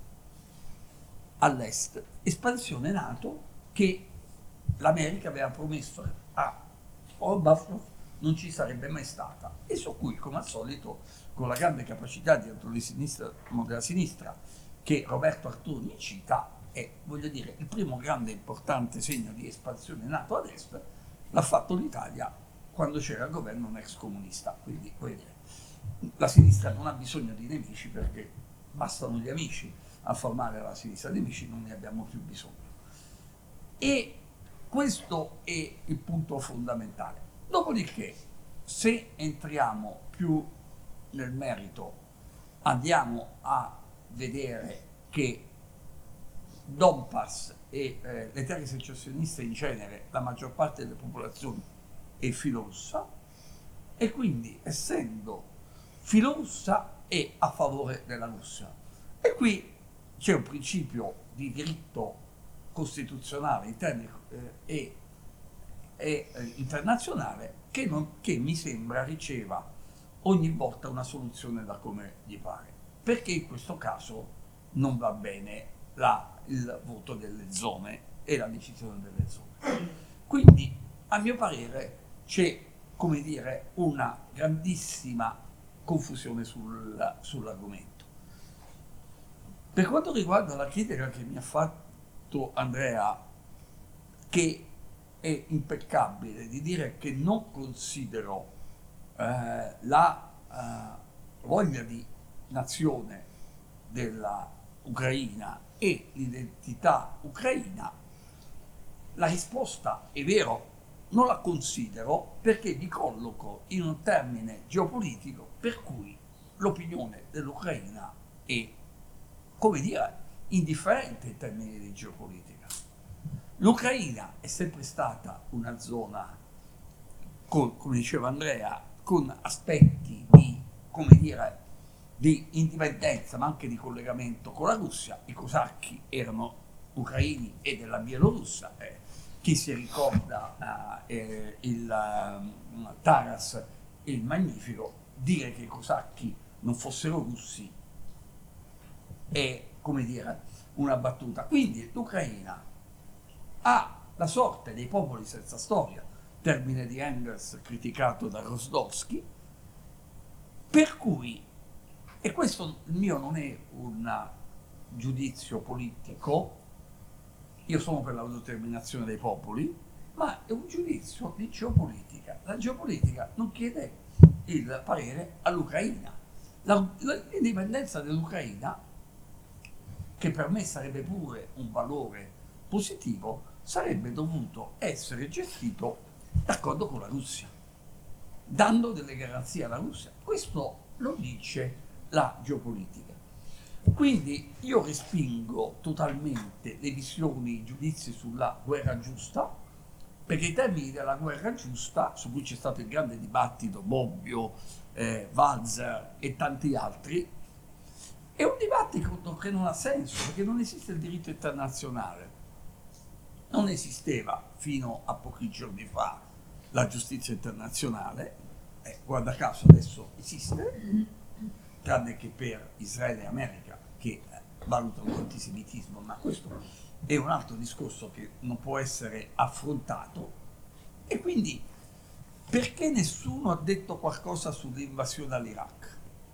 all'est, espansione NATO che l'America aveva promesso a Gorbaciov non ci sarebbe mai stata, e su cui, come al solito, con la grande capacità di sinistra, della sinistra che Roberto Artoni cita, è, voglio dire, il primo grande importante segno di espansione NATO ad est l'ha fatto l'Italia quando c'era il governo un ex comunista. Quindi, voglio dire, la sinistra non ha bisogno di nemici, perché bastano gli amici a formare la sinistra, di nemici non ne abbiamo più bisogno. E questo è il punto fondamentale. Dopodiché, se entriamo più nel merito, andiamo a vedere che Donbass e eh, le terre secessioniste in genere, la maggior parte delle popolazioni è filorussa, e quindi, essendo filorussa, è a favore della Russia. E qui c'è un principio di diritto costituzionale interno eh, e, e eh, internazionale che, non, che mi sembra riceva ogni volta una soluzione da come gli pare, perché in questo caso non va bene la, il voto delle zone e la decisione delle zone. Quindi, a mio parere, c'è, come dire, una grandissima confusione sul, sull'argomento. Per quanto riguarda la critica che mi ha fatto Andrea, che è impeccabile, di dire che non considero eh, la eh, voglia di nazione della Ucraina e l'identità ucraina, la risposta è vero, non la considero, perché mi colloco in un termine geopolitico per cui l'opinione dell'Ucraina è, come dire, indifferente in termini di geopolitica. L'Ucraina è sempre stata una zona, con, come diceva Andrea, con aspetti di, come dire, di indipendenza, ma anche di collegamento con la Russia. I cosacchi erano ucraini e della Bielorussia. Eh, chi si ricorda eh, eh, il uh, Taras il Magnifico, dire che i cosacchi non fossero russi è, come dire, una battuta. Quindi l'Ucraina ha la sorte dei popoli senza storia, termine di Engels criticato da Rosdowski, per cui, e questo il mio non è un giudizio politico, io sono per l'autodeterminazione dei popoli, ma è un giudizio di geopolitica. La geopolitica non chiede il parere all'Ucraina. La, l'indipendenza dell'Ucraina, che per me sarebbe pure un valore positivo, sarebbe dovuto essere gestito d'accordo con la Russia, dando delle garanzie alla Russia. Questo lo dice la geopolitica. Quindi io respingo totalmente le visioni, i giudizi sulla guerra giusta, perché i termini della guerra giusta, su cui c'è stato il grande dibattito, Bobbio, eh, Walzer e tanti altri, è un dibattito che non ha senso, perché non esiste il diritto internazionale. Non esisteva fino a pochi giorni fa la giustizia internazionale, eh, guarda caso adesso esiste, tranne che per Israele e America, che valutano l'antisemitismo, ma questo è un altro discorso che non può essere affrontato. E quindi, perché nessuno ha detto qualcosa sull'invasione all'Iraq?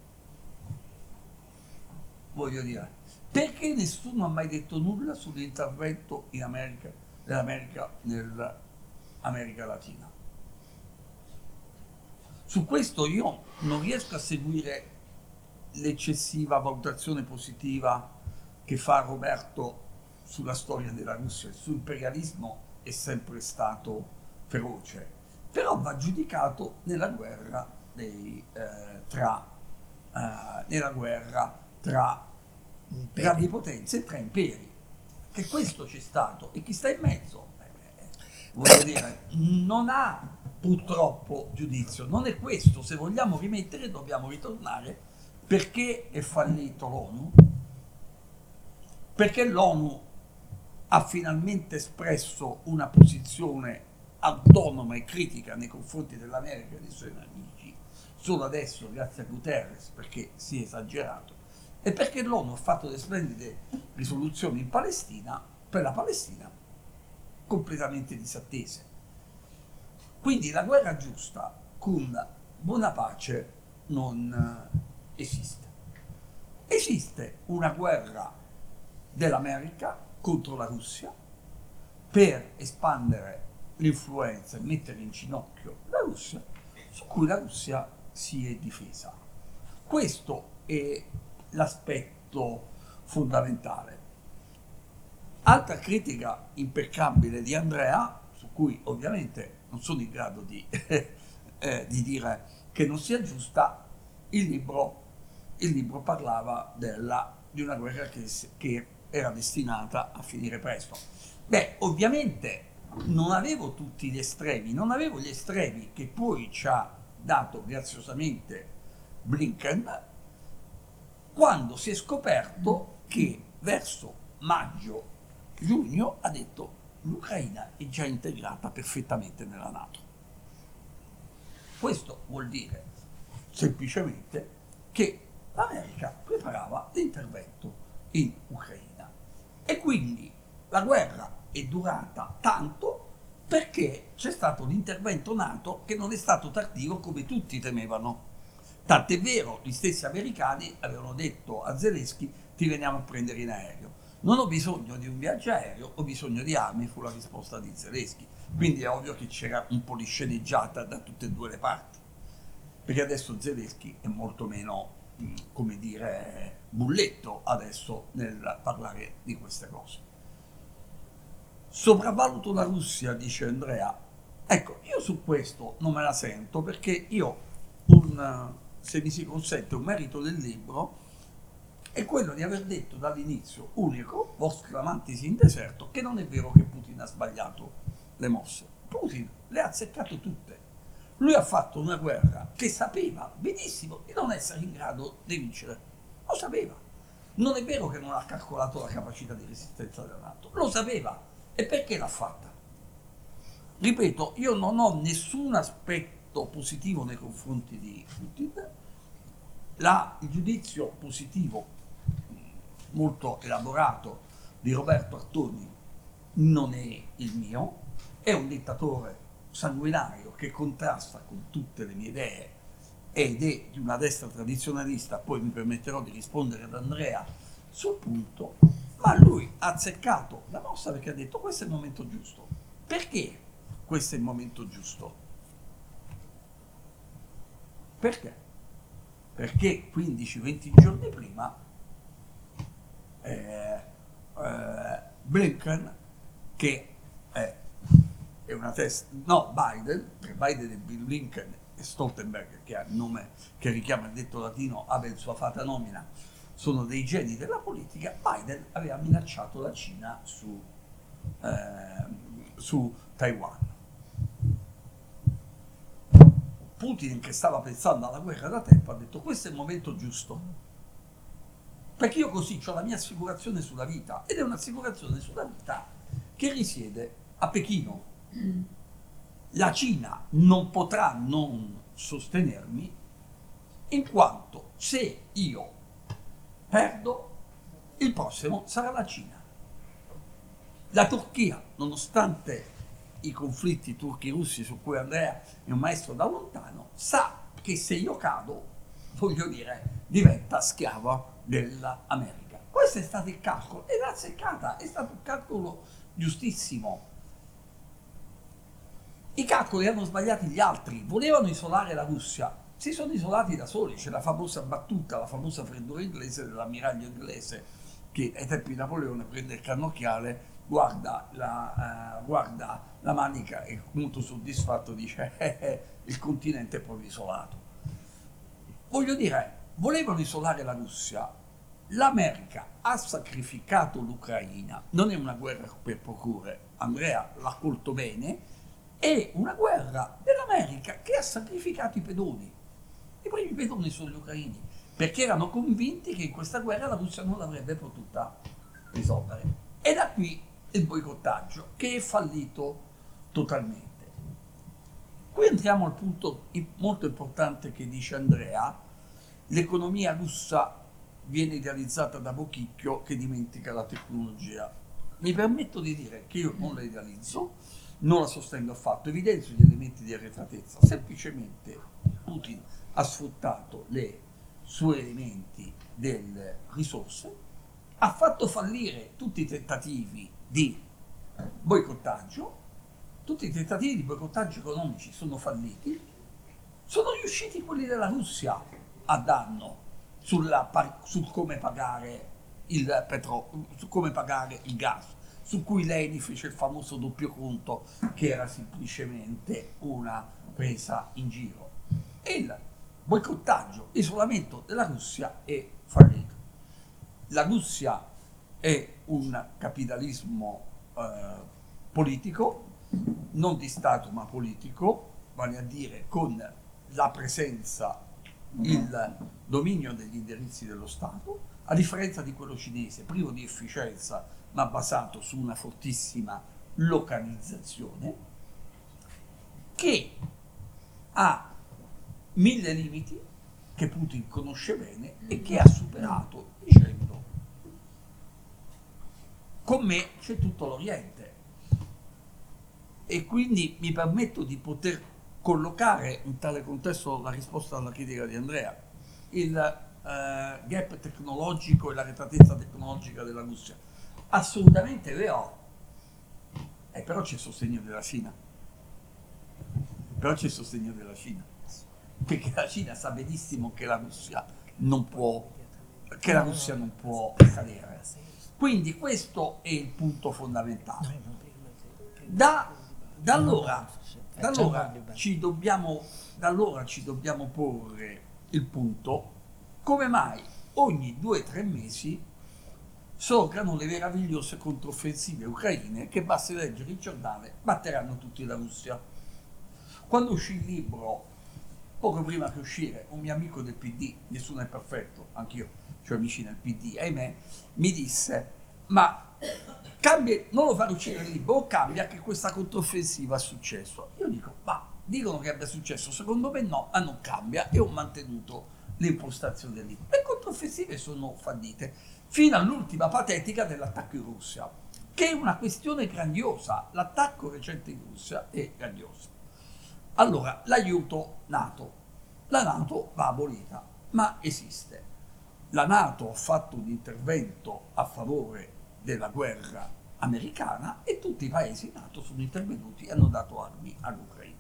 Voglio dire, perché nessuno ha mai detto nulla sull'intervento in America, nell'America, nell'America Latina? su questo io non riesco a seguire l'eccessiva valutazione positiva che fa Roberto sulla storia della Russia. Il suo imperialismo è sempre stato feroce, però va giudicato nella guerra dei, eh, tra, eh, nella guerra tra grandi potenze e tra imperi, che questo c'è stato, e chi sta in mezzo, eh, voglio dire, non ha purtroppo giudizio. Non è questo. Se vogliamo rimettere dobbiamo ritornare perché è fallito l'ONU, perché l'ONU ha finalmente espresso una posizione autonoma e critica nei confronti dell'America e dei suoi nemici, solo adesso grazie a Guterres, perché si è esagerato, e perché l'ONU ha fatto delle splendide risoluzioni in Palestina, per la Palestina completamente disattese. Quindi la guerra giusta con buona pace non esiste. Esiste una guerra dell'America contro la Russia per espandere l'influenza e mettere in ginocchio la Russia, su cui la Russia si è difesa. Questo è l'aspetto fondamentale. Altra critica impeccabile di Andrea, su cui ovviamente non sono in grado di, eh, di dire che non sia giusta, il libro, il libro parlava della, di una guerra che, che era destinata a finire presto. Beh, ovviamente non avevo tutti gli estremi, non avevo gli estremi che poi ci ha dato graziosamente Blinken, quando si è scoperto che verso maggio-giugno ha detto l'Ucraina è già integrata perfettamente nella NATO. Questo vuol dire semplicemente che l'America preparava l'intervento in Ucraina, e quindi la guerra è durata tanto perché c'è stato l'intervento NATO che non è stato tardivo come tutti temevano. Tant'è vero, gli stessi americani avevano detto a Zelensky: ti veniamo a prendere in aereo. Non ho bisogno di un viaggio aereo, ho bisogno di armi, fu la risposta di Zelensky. Quindi è ovvio che c'era un po' di sceneggiata da tutte e due le parti, perché adesso Zelensky è molto meno, come dire, bulletto adesso nel parlare di queste cose. Sopravvaluto la Russia, dice Andrea. Ecco, io su questo non me la sento, perché io, un, se mi si consente, un merito del libro è quello di aver detto dall'inizio, unico, vos clamantis in deserto, che non è vero che Putin ha sbagliato le mosse. Putin le ha azzeccate tutte. Lui ha fatto una guerra che sapeva benissimo di non essere in grado di vincere. Lo sapeva. Non è vero che non ha calcolato la capacità di resistenza della NATO. Lo sapeva. E perché l'ha fatta? Ripeto, io non ho nessun aspetto positivo nei confronti di Putin. La, il giudizio positivo molto elaborato di Roberto Artoni non è il mio. È un dittatore sanguinario che contrasta con tutte le mie idee ed è di una destra tradizionalista. Poi mi permetterò di rispondere ad Andrea sul punto, ma lui ha azzeccato la mossa perché ha detto: questo è il momento giusto. Perché questo è il momento giusto? Perché? Perché quindici venti giorni prima eh, eh, Blinken, che è, è una testa, no, Biden, perché Biden è Blinken e Stoltenberg, che ha il nome che richiama il detto latino Abel sua fata nomina, sono dei geni della politica. Biden aveva minacciato la Cina su, eh, su Taiwan. Putin, che stava pensando alla guerra da tempo, ha detto: questo è il momento giusto, perché io così ho la mia assicurazione sulla vita, ed è un'assicurazione sulla vita che risiede a Pechino. La Cina non potrà non sostenermi, in quanto se io perdo, il prossimo sarà la Cina. La Turchia, nonostante i conflitti turchi-russi su cui Andrea è un maestro da lontano, sa che se io cado, voglio dire, diventa schiavo dell'America. Questo è stato il calcolo, e l'ha azzeccata, è stato un calcolo giustissimo. I calcoli hanno sbagliati gli altri, volevano isolare la Russia, si sono isolati da soli. C'è la famosa battuta, la famosa freddura inglese dell'ammiraglio inglese che ai tempi di Napoleone prende il cannocchiale, guarda la, uh, guarda la manica e molto soddisfatto dice eh, eh, il continente è proprio isolato. Voglio dire, volevano isolare la Russia, l'America ha sacrificato l'Ucraina, non è una guerra per procure, Andrea l'ha colto bene, è una guerra dell'America che ha sacrificato i pedoni. I primi pedoni sono gli ucraini, perché erano convinti che in questa guerra la Russia non l'avrebbe potuta risolvere. E da qui il boicottaggio, che è fallito totalmente. Qui entriamo al punto molto importante che dice Andrea: l'economia russa viene idealizzata da Bochicchio che dimentica la tecnologia. Mi permetto di dire che io non la idealizzo, non la sostengo affatto, evidenzio gli elementi di arretratezza. Semplicemente Putin ha sfruttato le sue elementi delle risorse, ha fatto fallire tutti i tentativi di boicottaggio, tutti i tentativi di boicottaggio economici sono falliti, sono riusciti quelli della Russia a danno sulla, sul come pagare il petrolio, su come pagare il gas, su cui Lenin fece il famoso doppio conto che era semplicemente una presa in giro. E il boicottaggio, l'isolamento della Russia è fallito. La Russia è un capitalismo eh, politico, non di Stato ma politico, vale a dire con la presenza, il dominio degli indirizzi dello Stato, a differenza di quello cinese, privo di efficienza ma basato su una fortissima localizzazione, che ha mille limiti che Putin conosce bene e che ha superato dicendo: con me c'è tutto l'Oriente. E quindi mi permetto di poter collocare in tale contesto la risposta alla critica di Andrea. Il uh, gap tecnologico e l'arretratezza tecnologica della Russia assolutamente vero, e però c'è il sostegno della Cina, però c'è il sostegno della Cina, perché la Cina sa benissimo che la Russia non può, che la Russia non può cadere. Quindi questo è il punto fondamentale. Da, da allora, da allora ci dobbiamo, da allora ci dobbiamo porre il punto: come mai ogni due o tre mesi sorgano le meravigliose controffensive ucraine che, basta leggere il giornale, batteranno tutti la Russia. Quando uscì il libro, poco prima che uscire, un mio amico del P D, nessuno è perfetto, anch'io ho amici nel P D, ahimè, mi disse: ma cambia, non lo fare uscire il libro o cambia che questa controffensiva è successo? Io dico: ma dicono che abbia successo, secondo me no, ma non cambia, e ho mantenuto l'impostazione del libro. Le controffensive sono fallite fino all'ultima patetica dell'attacco in Russia, che è una questione grandiosa. L'attacco recente in Russia è grandioso. Allora, l'aiuto NATO. La NATO va abolita, ma esiste. La NATO ha fatto un intervento a favore della guerra americana e tutti i paesi NATO sono intervenuti e hanno dato armi all'Ucraina.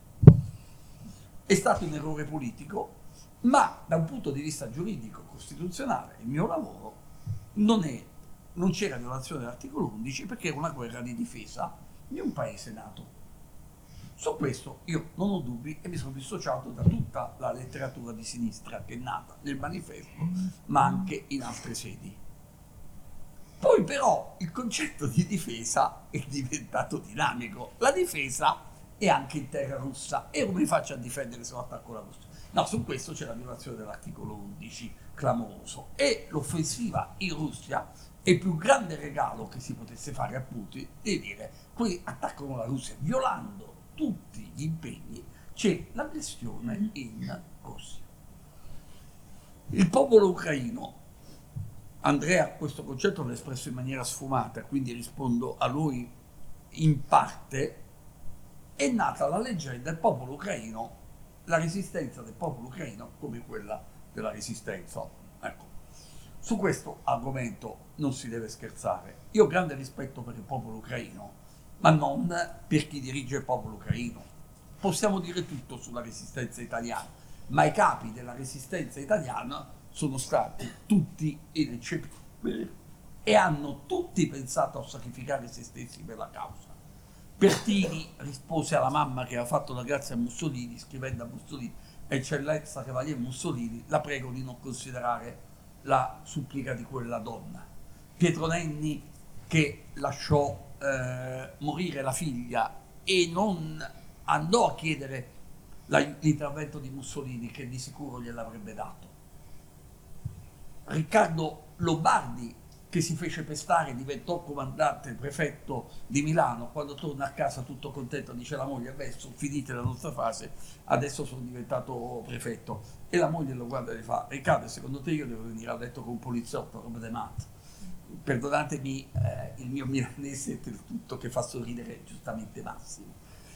È stato un errore politico, ma da un punto di vista giuridico costituzionale, il mio lavoro, non, è, non c'era violazione dell'articolo undici, perché era una guerra di difesa di un paese NATO. Su questo io non ho dubbi e mi sono dissociato da tutta la letteratura di sinistra che è nata nel manifesto, ma anche in altre sedi. Poi però il concetto di difesa è diventato dinamico. La difesa è anche in terra russa, e come faccio a difendere se non attacco la Russia? No, su questo c'è la violazione dell'articolo undici, clamoroso, e l'offensiva in Russia è il più grande regalo che si potesse fare a Putin, di dire: quelli attaccano la Russia violando tutti gli impegni, c'è l'aggressione in Russia. Il popolo ucraino, Andrea questo concetto l'ha espresso in maniera sfumata, quindi rispondo a lui in parte. È nata la leggenda del popolo ucraino, la resistenza del popolo ucraino come quella della resistenza. Ecco, su questo argomento non si deve scherzare. Io ho grande rispetto per il popolo ucraino, ma non per chi dirige il popolo ucraino. possiamo dire tutto sulla resistenza italiana, ma i capi della resistenza italiana sono stati tutti ineccepibili e hanno tutti pensato a sacrificare se stessi per la causa. Pertini rispose alla mamma che aveva fatto la grazia a Mussolini, scrivendo a Mussolini: Eccellenza Cavaliere Mussolini, la prego di non considerare la supplica di quella donna. Pietro Nenni, che lasciò eh, morire la figlia e non andò a chiedere la, l'intervento di Mussolini, che di sicuro gliel'avrebbe dato. Riccardo Lombardi, che si fece pestare, diventò comandante, prefetto di Milano, quando torna a casa tutto contento dice alla moglie: beh, sono finite la nostra fase, adesso sono diventato prefetto. E la moglie lo guarda e gli fa: Riccardo, secondo te io devo venire a letto con un poliziotto, roba de matto? Perdonatemi eh, il mio milanese del tutto, che fa sorridere giustamente Massimo.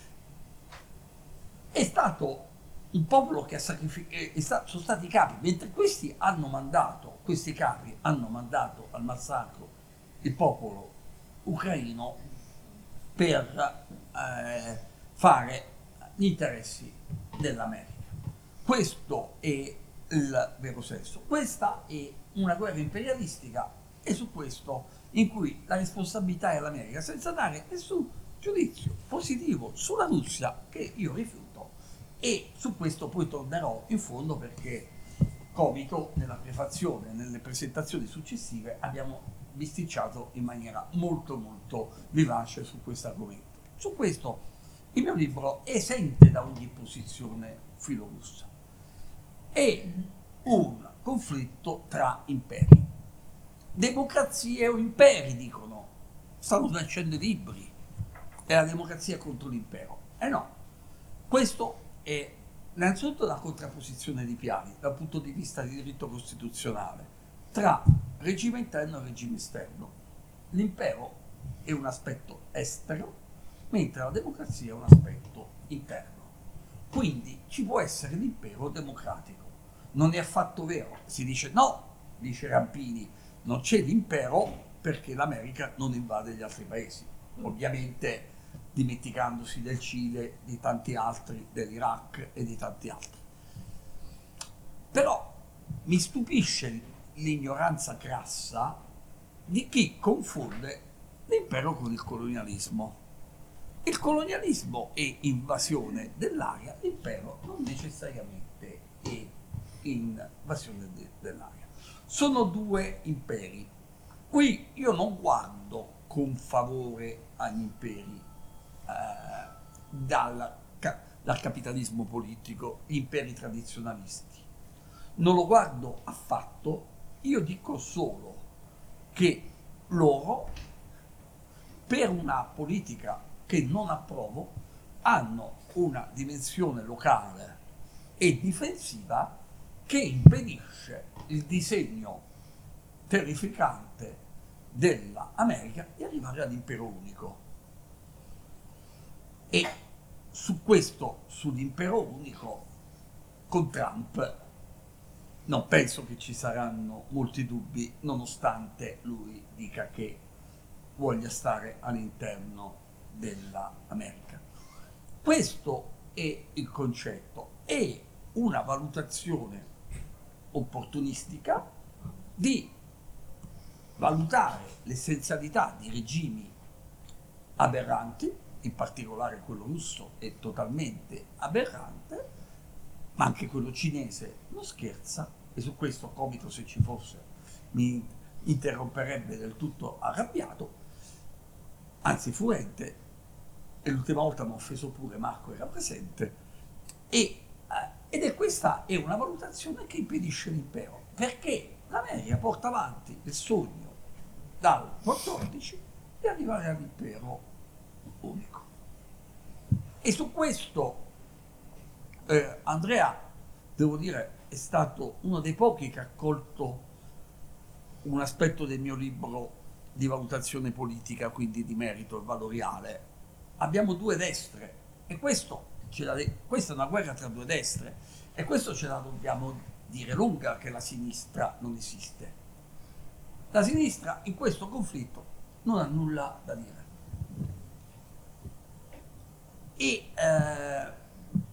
È stato un popolo che ha sacrificato, sono stati i capi, mentre questi hanno mandato, questi capi hanno mandato al massacro il popolo ucraino per eh, fare gli interessi dell'America. Questo è il vero senso. Questa è una guerra imperialistica, e su questo in cui la responsabilità è all'America, senza dare nessun giudizio positivo sulla Russia, che io rifiuto. E su questo poi tornerò in fondo, perché Comito nella prefazione, nelle presentazioni successive, abbiamo bisticciato in maniera molto molto vivace su questo argomento. Su questo il mio libro è esente da ogni posizione filorussa. È un conflitto tra imperi. Democrazie o imperi, dicono. Stanno nascendo libri. È la democrazia contro l'impero. E no. Questo è innanzitutto la contrapposizione di piani dal punto di vista di diritto costituzionale tra regime interno e regime esterno. L'impero è un aspetto estero, mentre la democrazia è un aspetto interno. Quindi ci può essere l'impero democratico. Non è affatto vero. Si dice no, dice Rampini, non c'è l'impero perché l'America non invade gli altri paesi. Ovviamente dimenticandosi del Cile, di tanti altri, dell'Iraq e di tanti altri. Però mi stupisce l'ignoranza crassa di chi confonde l'impero con il colonialismo. Il colonialismo è invasione dell'area, l'impero non necessariamente è invasione de- dell'area. Sono due imperi. Qui io non guardo con favore agli imperi eh, dal, ca- dal capitalismo politico, gli imperi tradizionalisti. Non lo guardo affatto, io dico solo che loro, per una politica che non approvo, hanno una dimensione locale e difensiva che impedisce il disegno terrificante dell'America di arrivare all'impero unico. E su questo, sull'impero unico, con Trump non penso che ci saranno molti dubbi, nonostante lui dica che voglia stare all'interno dell'America. Questo è il concetto, è una valutazione opportunistica di valutare l'essenzialità di regimi aberranti, in particolare quello russo è totalmente aberrante, ma anche quello cinese non scherza, e su questo Comito, se ci fosse, mi interromperebbe del tutto arrabbiato, anzi furente, e l'ultima volta mi ha offeso pure, Marco era presente, e, eh, ed è questa è una valutazione che impedisce l'impero, perché l'America porta avanti il sogno dal quattordici di arrivare all'impero unico. E su questo eh, Andrea, devo dire, è stato uno dei pochi che ha colto un aspetto del mio libro di valutazione politica, quindi di merito e valoriale. Abbiamo due destre e questo ce la, questa è una guerra tra due destre, e questo ce la dobbiamo dire lunga, che la sinistra non esiste. La sinistra in questo conflitto non ha nulla da dire. E eh,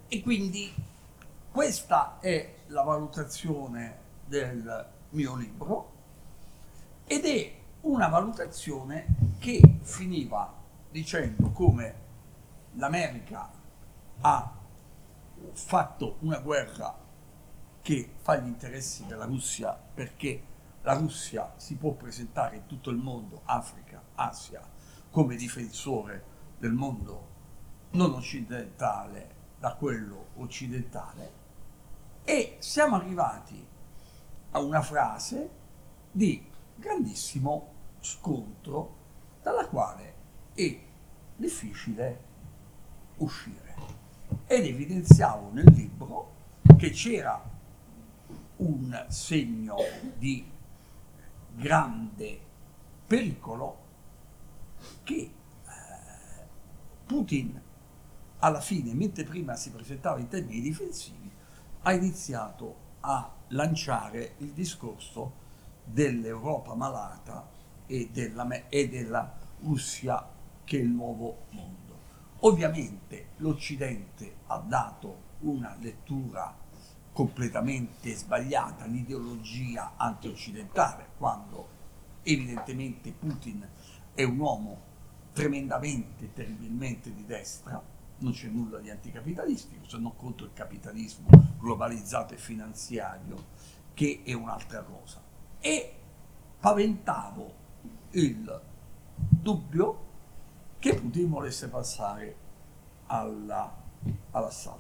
E quindi questa è la valutazione del mio libro, ed è una valutazione che finiva dicendo come l'America ha fatto una guerra che fa gli interessi della Russia, perché la Russia si può presentare in tutto il mondo, Africa, Asia, come difensore del mondo non occidentale da quello occidentale, e siamo arrivati a una frase di grandissimo scontro dalla quale è difficile uscire. Ed evidenziavo nel libro che c'era un segno di grande pericolo che eh, Putin alla fine, mentre prima si presentava in termini difensivi, ha iniziato a lanciare il discorso dell'Europa malata e della, e della Russia che è il nuovo mondo. Ovviamente l'Occidente ha dato una lettura completamente sbagliata, l'ideologia anti-occidentale, quando evidentemente Putin è un uomo tremendamente, terribilmente di destra, non c'è nulla di anticapitalistico, se non contro il capitalismo globalizzato e finanziario, che è un'altra cosa. E paventavo il dubbio che Putin volesse passare alla, all'assalto.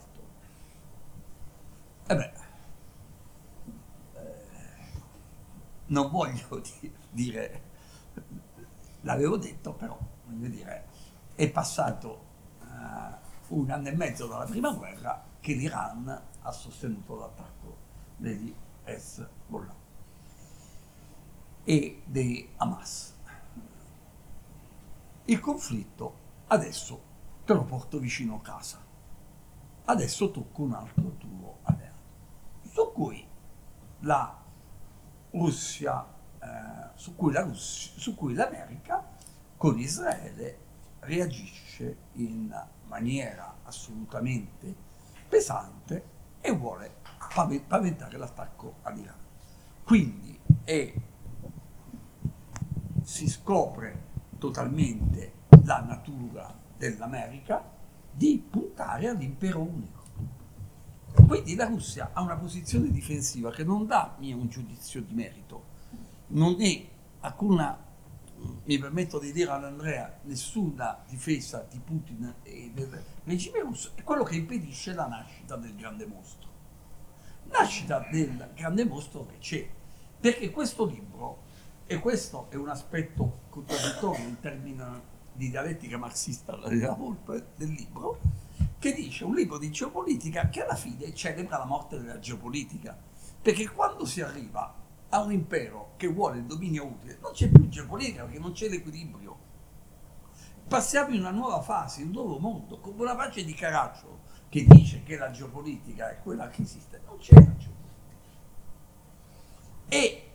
E beh, eh, non voglio di, dire, l'avevo detto, però voglio dire, è passato uh, un anno e mezzo dalla prima guerra che l'Iran ha sostenuto l'attacco degli Hezbollah e dei Hamas. Il conflitto adesso te lo porto vicino a casa. Adesso tocco un altro tuo alleato, su cui la Russia, eh, su cui la Russia, su cui l'America con Israele reagisce in maniera assolutamente pesante e vuole paventare l'attacco all'Iran. Quindi è, si scopre totalmente la natura dell'America di puntare all'impero unico. Quindi la Russia ha una posizione difensiva che non dà mio un giudizio di merito, non è alcuna, mi permetto di dire ad Andrea, nessuna difesa di Putin e del regime russo, è quello che impedisce la nascita del grande mostro. Nascita del grande mostro che c'è, perché questo libro, e questo è un aspetto contraddittorio in termini di dialettica marxista della Volpe del libro, che dice un libro di geopolitica che alla fine celebra la morte della geopolitica, perché quando si arriva a un impero che vuole il dominio utile non c'è più geopolitica, perché non c'è l'equilibrio. Passiamo in una nuova fase, in un nuovo mondo, con una pace di Caracciolo che dice che la geopolitica è quella che esiste. Non c'è la geopolitica. E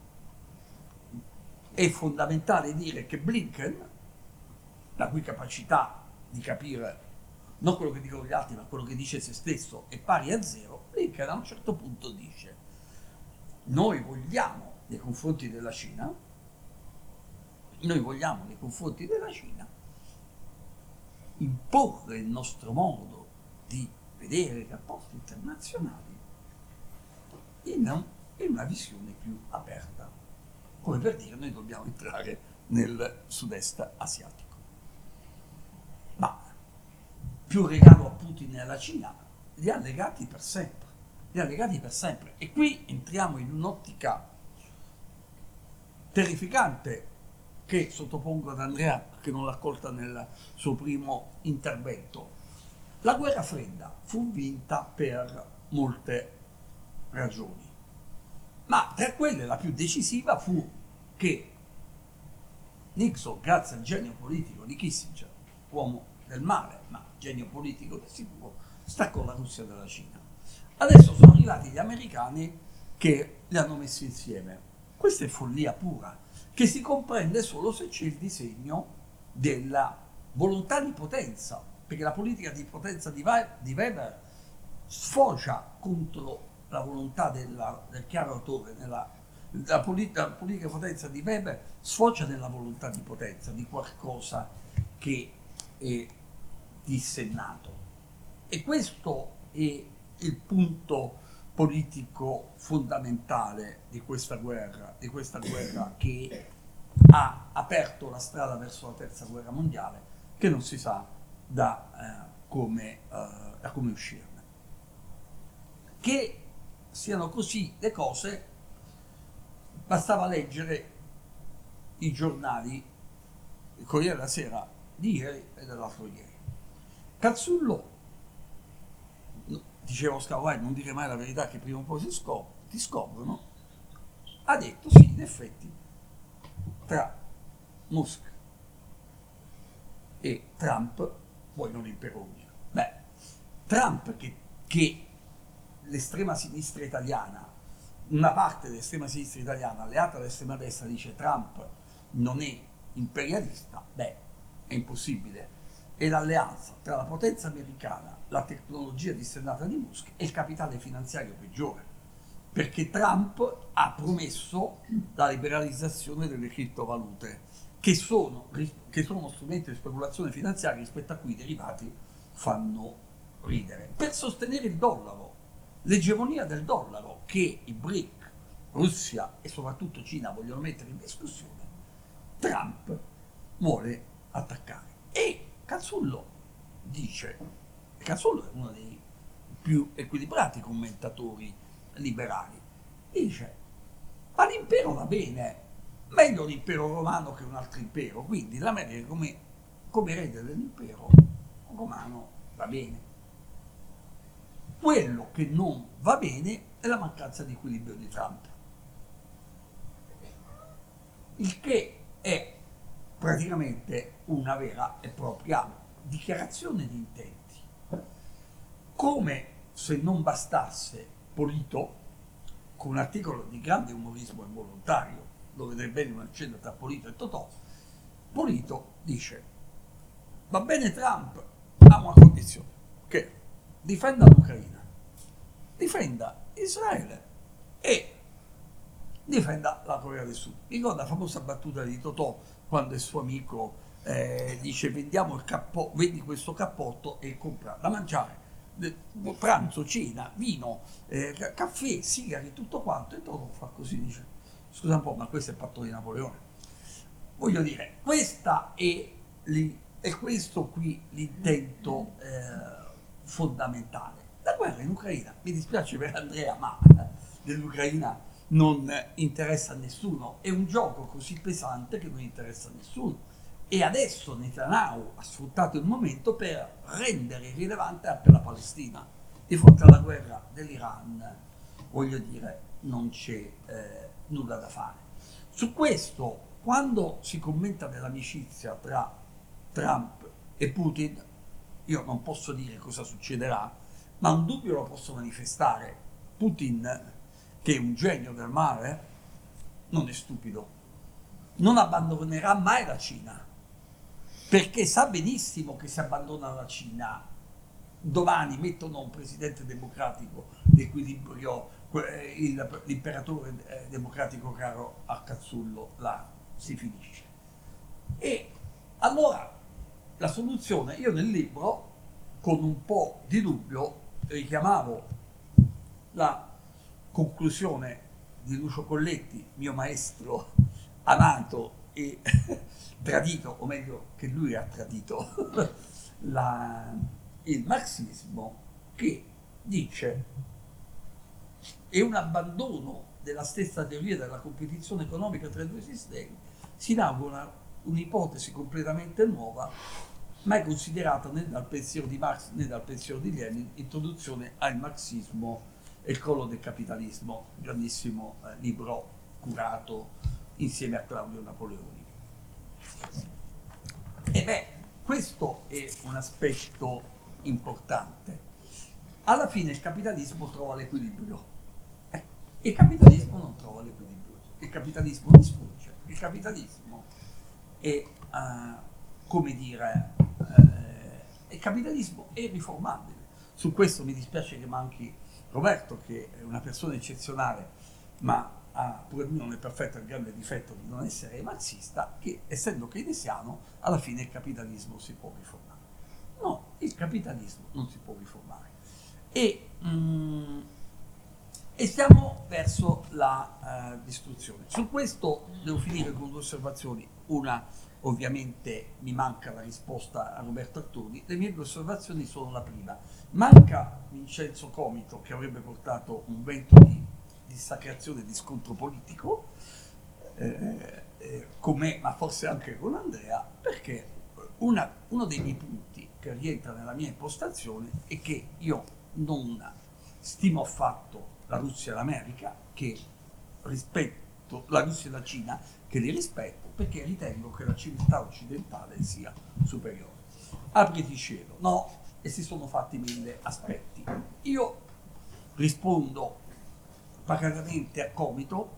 è fondamentale dire che Blinken, la cui capacità di capire non quello che dicono gli altri ma quello che dice se stesso è pari a zero, Blinken a un certo punto dice: noi vogliamo nei confronti della Cina noi vogliamo nei confronti della Cina imporre il nostro modo di vedere i rapporti internazionali in, in una visione più aperta, come per dire noi dobbiamo entrare nel sud-est asiatico. Ma più regalo a Putin e alla Cina, li ha legati per sempre, li ha legati per sempre. E qui entriamo in un'ottica terrificante che sottopongo ad Andrea, che non l'ha colta nel suo primo intervento. La guerra fredda fu vinta per molte ragioni, ma tra quelle la più decisiva fu che Nixon, grazie al genio politico di Kissinger, uomo del male, ma genio politico di sicuro, staccò la Russia dalla Cina. Adesso sono arrivati gli americani che li hanno messi insieme. Questa è follia pura, che si comprende solo se c'è il disegno della volontà di potenza, perché la politica di potenza di Weber sfocia contro la volontà della, del chiaro autore, nella, la, politica, la politica potenza di Weber sfocia nella volontà di potenza, di qualcosa che è dissennato. E questo è il punto politico fondamentale di questa guerra, di questa guerra che ha aperto la strada verso la terza guerra mondiale, che non si sa da, eh, come, eh, da come uscirne. Che siano così le cose, bastava leggere i giornali, il Corriere della Sera di ieri e dell'altro ieri. Cazzullo, diceva Oscar Wilde, non dire mai la verità che prima o poi si scop- ti scoprono, ha detto sì, in effetti, tra Musk e Trump vuoi non l'impero unico. Beh, Trump che, che l'estrema sinistra italiana, una parte dell'estrema sinistra italiana alleata all'estrema destra dice Trump non è imperialista, beh, è impossibile. E l'alleanza tra la potenza americana, la tecnologia dissennata di Musk e il capitale finanziario peggiore, perché Trump ha promesso la liberalizzazione delle criptovalute, che sono, che sono uno strumento di speculazione finanziaria rispetto a cui i derivati fanno ridere, per sostenere il dollaro, l'egemonia del dollaro che i B R I C, Russia e soprattutto Cina vogliono mettere in discussione. Trump vuole attaccare. E Cazzullo dice, e Cazzullo è uno dei più equilibrati commentatori liberali, dice, ma l'impero va bene, meglio l'impero romano che un altro impero, quindi l'America come, come erede dell'impero romano va bene. Quello che non va bene è la mancanza di equilibrio di Trump, il che è praticamente una vera e propria dichiarazione di intenti. Come se non bastasse, Polito, con un articolo di grande umorismo involontario, lo vedrei bene una scena tra Polito e Totò, Polito dice, va bene Trump, a una condizione, che difenda l'Ucraina, difenda Israele e difenda la Corea del Sud. Ricorda la famosa battuta di Totò quando il suo amico eh, dice vendiamo il cappotto, vendi questo cappotto e compra da mangiare, pranzo, cena, vino, eh, caffè, sigari, tutto quanto, e Totò fa così, dice scusa un po', ma questo è il patto di Napoleone. Voglio dire, questa è, li, è questo qui l'intento eh, fondamentale. La guerra in Ucraina, mi dispiace per Andrea, ma dell'Ucraina non interessa a nessuno, è un gioco così pesante che non interessa a nessuno. E adesso Netanyahu ha sfruttato il momento per rendere irrilevante anche la Palestina. Di fronte alla guerra dell'Iran, voglio dire, non c'è eh, nulla da fare. Su questo, quando si commenta dell'amicizia tra Trump e Putin, io non posso dire cosa succederà, ma un dubbio lo posso manifestare. Putin, che è un genio del male, non è stupido, non abbandonerà mai la Cina, perché sa benissimo che se abbandona la Cina domani mettono un presidente democratico d'equilibrio, il, l'imperatore democratico caro a Cazzullo, là si finisce. E allora la soluzione, io nel libro con un po' di dubbio richiamavo la conclusione di Lucio Colletti, mio maestro amato e tradito, o meglio che lui ha tradito la, il marxismo, che dice è un abbandono della stessa teoria della competizione economica tra i due sistemi, si inaugura un'ipotesi completamente nuova, mai considerata né dal pensiero di Marx né dal pensiero di Lenin, introduzione al marxismo e il crollo del capitalismo, grandissimo eh, libro curato insieme a Claudio Napoleoni. E beh, questo è un aspetto importante. Alla fine il capitalismo trova l'equilibrio. Eh, il capitalismo non trova l'equilibrio, il capitalismo distrugge, il capitalismo è, uh, come dire, uh, il capitalismo è riformabile. su questo mi dispiace che manchi Roberto, che è una persona eccezionale, ma ha pure lui non è perfetto, il grande difetto di non essere marxista, che essendo keynesiano alla fine il capitalismo si può riformare. No, il capitalismo non si può riformare. E, mm, e stiamo verso la uh, distruzione. Su questo devo finire con due osservazioni. Una, ovviamente, mi manca la risposta a Roberto Artoni. Le mie due osservazioni sono: la prima, manca Vincenzo Comito, che avrebbe portato un vento di dissacrazione e di scontro politico, eh, eh, con me, ma forse anche con Andrea, perché una, uno dei miei punti che rientra nella mia impostazione è che io non stimo affatto la Russia e l'America, che rispetto la Russia e la Cina, che li rispetto, perché ritengo che la civiltà occidentale sia superiore. Apriti cielo, no, e si sono fatti mille aspetti. Io rispondo pacatamente a Comito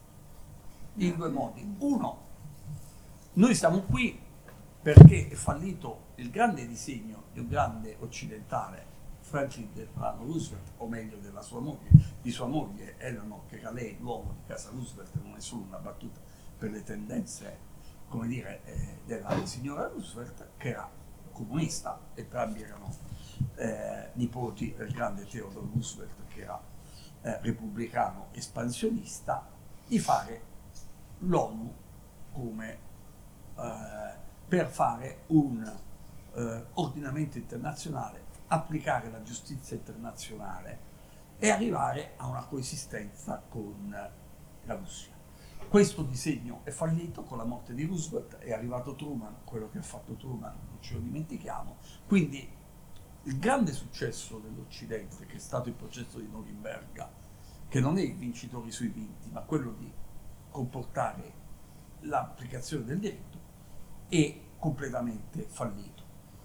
in due modi. Uno, noi siamo qui perché è fallito il grande disegno di un grande occidentale, Franklin Delano Roosevelt, o meglio della sua moglie, di sua moglie Eleanor, che era lei l'uomo di casa Roosevelt, non è solo una battuta per le tendenze, come dire, eh, della signora Roosevelt, che era comunista, entrambi erano eh, nipoti del grande Theodore Roosevelt, che era eh, repubblicano espansionista, di fare l'ONU come eh, per fare un eh, ordinamento internazionale, applicare la giustizia internazionale e arrivare a una coesistenza con la Russia. Questo disegno è fallito con la morte di Roosevelt, è arrivato Truman, quello che ha fatto Truman non ce lo dimentichiamo, quindi il grande successo dell'Occidente, che è stato il processo di Norimberga, che non è il vincitore sui vinti, ma quello di comportare l'applicazione del diritto, è completamente fallito.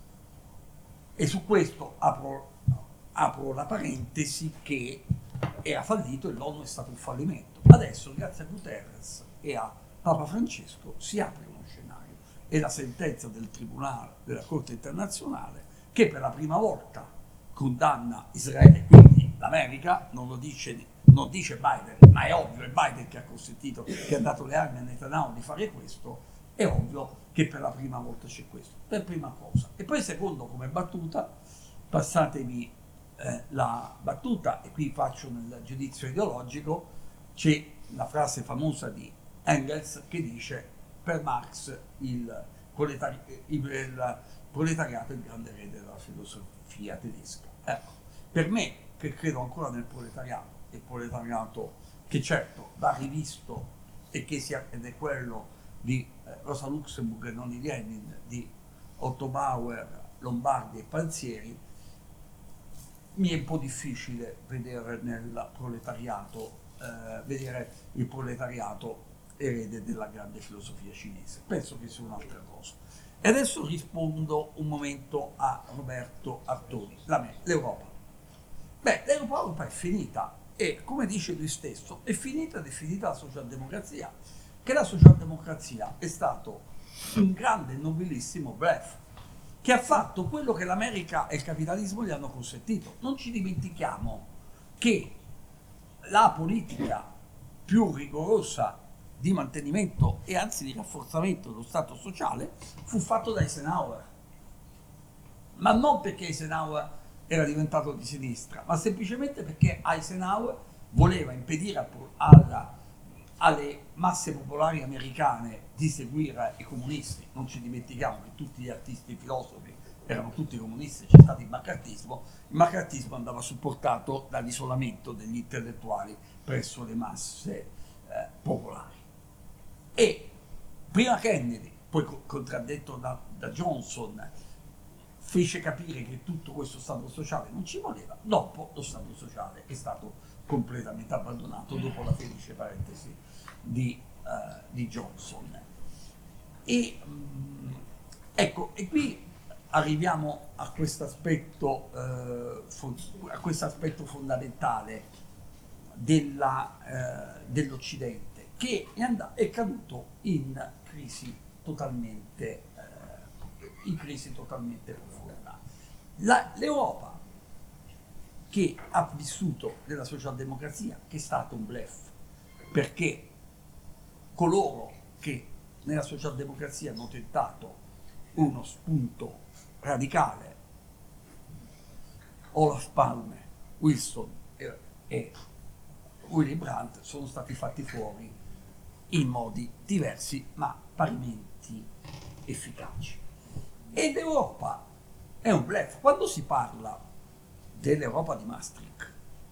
E su questo apro, apro la parentesi che era fallito e l'ONU è stato un fallimento. Adesso, grazie a Guterres e a Papa Francesco, si apre uno scenario. È la sentenza del Tribunale della Corte Internazionale che per la prima volta condanna Israele, quindi l'America, non lo dice, non dice Biden, ma è ovvio, è Biden che ha consentito, che ha dato le armi a Netanyahu di fare questo, è ovvio che per la prima volta c'è questo, per prima cosa. E poi secondo, come battuta, passatemi eh, la battuta, e qui faccio nel giudizio ideologico, c'è la frase famosa di Engels che dice: per Marx il, proletari- il, il proletariato è il grande erede della filosofia tedesca. Ecco, per me, che credo ancora nel proletariato, il proletariato che certo va rivisto e che sia, ed è quello di eh, Rosa Luxemburg e non di Lenin, di Otto Bauer, Lombardi e Panzieri, mi è un po' difficile vedere nel proletariato, eh, vedere il proletariato erede della grande filosofia cinese. Penso che sia un'altra cosa. E adesso rispondo un momento a Roberto Artoni. L'Europa. Beh, l'Europa è finita e, come dice lui stesso, è finita ed è finita la socialdemocrazia. Che la socialdemocrazia è stato un grande e nobilissimo bluff, che ha fatto quello che l'America e il capitalismo gli hanno consentito. Non ci dimentichiamo che la politica più rigorosa di mantenimento e anzi di rafforzamento dello Stato sociale fu fatto da Eisenhower, ma non perché Eisenhower era diventato di sinistra, ma semplicemente perché Eisenhower voleva impedire alla, alle masse popolari americane di seguire i comunisti. Non ci dimentichiamo che tutti gli artisti e i filosofi erano tutti comunisti, c'è stato il maccartismo. Il maccartismo andava supportato dall'isolamento degli intellettuali presso le masse eh, popolari. E prima Kennedy, poi contraddetto da, da Johnson, fece capire che tutto questo Stato sociale non ci voleva. Dopo lo Stato sociale è stato completamente abbandonato, dopo la felice parentesi di, uh, di Johnson. E mh, ecco, e qui arriviamo a questo aspetto, uh, fo- a questo aspetto fondamentale della, uh, dell'Occidente, che è, andato, è caduto in crisi totalmente, uh, in crisi totalmente profonda. La, L'Europa che ha vissuto nella socialdemocrazia che è stato un bluff, perché coloro che nella socialdemocrazia hanno tentato uno spunto radicale, Olof Palme, Wilson e, e Willy Brandt, sono stati fatti fuori in modi diversi ma parimenti efficaci. E l'Europa è un bluff. Quando si parla dell'Europa di Maastricht,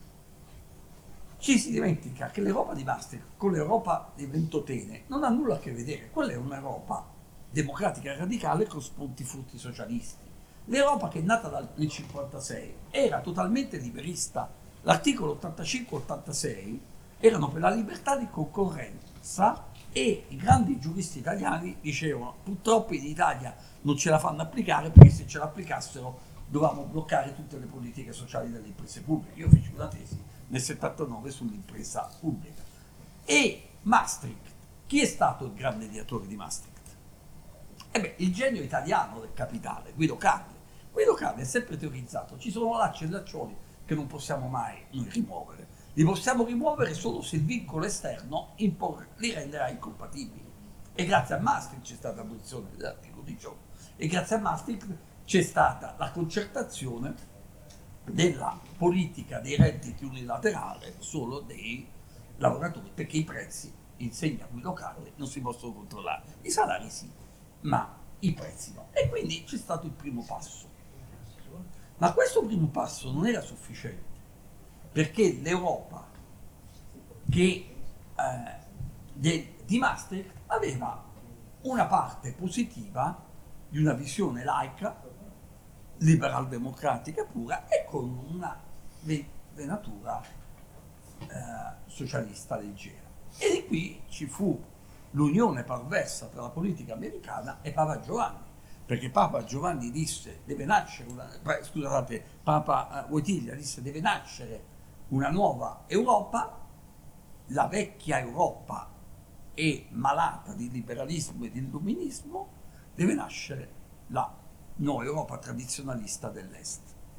ci si dimentica che l'Europa di Maastricht con l'Europa di Ventotene non ha nulla a che vedere. Quella è un'Europa democratica e radicale con spunti frutti socialisti. L'Europa che è nata dal, nel cinquantasei era totalmente liberista. L'articolo ottantacinque ottantasei erano per la libertà di concorrenza e i grandi giuristi italiani dicevano purtroppo in Italia non ce la fanno applicare perché se ce l'applicassero dovevamo bloccare tutte le politiche sociali delle imprese pubbliche. Io feci una tesi nel settantanove sull'impresa pubblica. E Maastricht, chi è stato il grande mediatore di Maastricht? E beh, il genio italiano del capitale, Guido Carli. Guido Carli è sempre teorizzato, ci sono lacci e laccioli che non possiamo mai noi rimuovere. Li possiamo rimuovere solo se il vincolo esterno impor- li renderà incompatibili. E grazie a Maastricht c'è stata l'abolizione dell'articolo diciotto. E grazie a Maastricht c'è stata la concertazione della politica dei redditi unilaterale solo dei lavoratori, perché i prezzi, insegna Guido Carli, non si possono controllare. I salari sì, ma i prezzi no. E quindi c'è stato il primo passo. Ma questo primo passo non era sufficiente, perché l'Europa che, eh, de, di Maastricht aveva una parte positiva di una visione laica, liberal democratica pura e con una venatura eh, socialista leggera. E di qui ci fu l'unione perversa tra la politica americana e Papa Giovanni, perché Papa Giovanni disse deve nascere una, scusate, Papa Wojtyla disse deve nascere una nuova Europa, la vecchia Europa è malata di liberalismo e di illuminismo, deve nascere la nuova Europa tradizionalista dell'Est.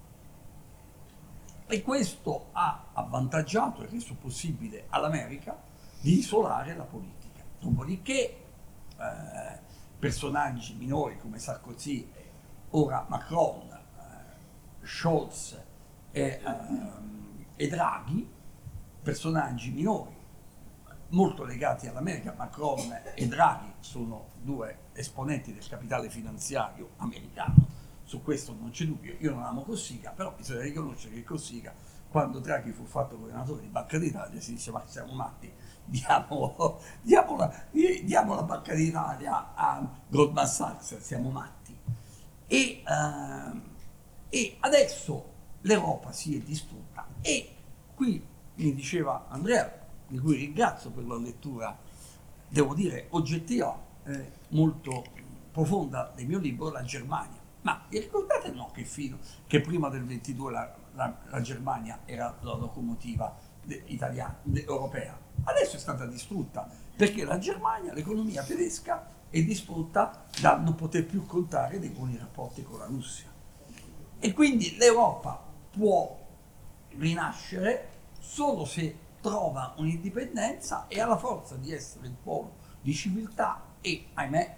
E questo ha avvantaggiato e reso possibile all'America di isolare la politica. Dopodiché eh, personaggi minori come Sarkozy, ora Macron, eh, Scholz e, eh, e Draghi, personaggi minori molto legati all'America. Macron e Draghi sono due esponenti del capitale finanziario americano, su questo non c'è dubbio. Io non amo Cossiga, però bisogna riconoscere che Cossiga, quando Draghi fu fatto governatore di Banca d'Italia, si dice ma siamo matti, diamo, diamo, la, diamo la Banca d'Italia a Goldman Sachs, siamo matti. E, uh, e adesso l'Europa si è distrutta e qui mi diceva Andrea, di cui ringrazio per la lettura, devo dire, oggettiva, eh, molto profonda del mio libro, La Germania. Ma vi ricordate no, che, fino, che prima del ventidue la, la, la Germania era la locomotiva de, italiana, de, europea? Adesso è stata distrutta, perché la Germania, l'economia tedesca, è distrutta da non poter più contare dei buoni rapporti con la Russia. E quindi l'Europa può rinascere solo se trova un'indipendenza e ha la forza di essere il polo di civiltà e, ahimè,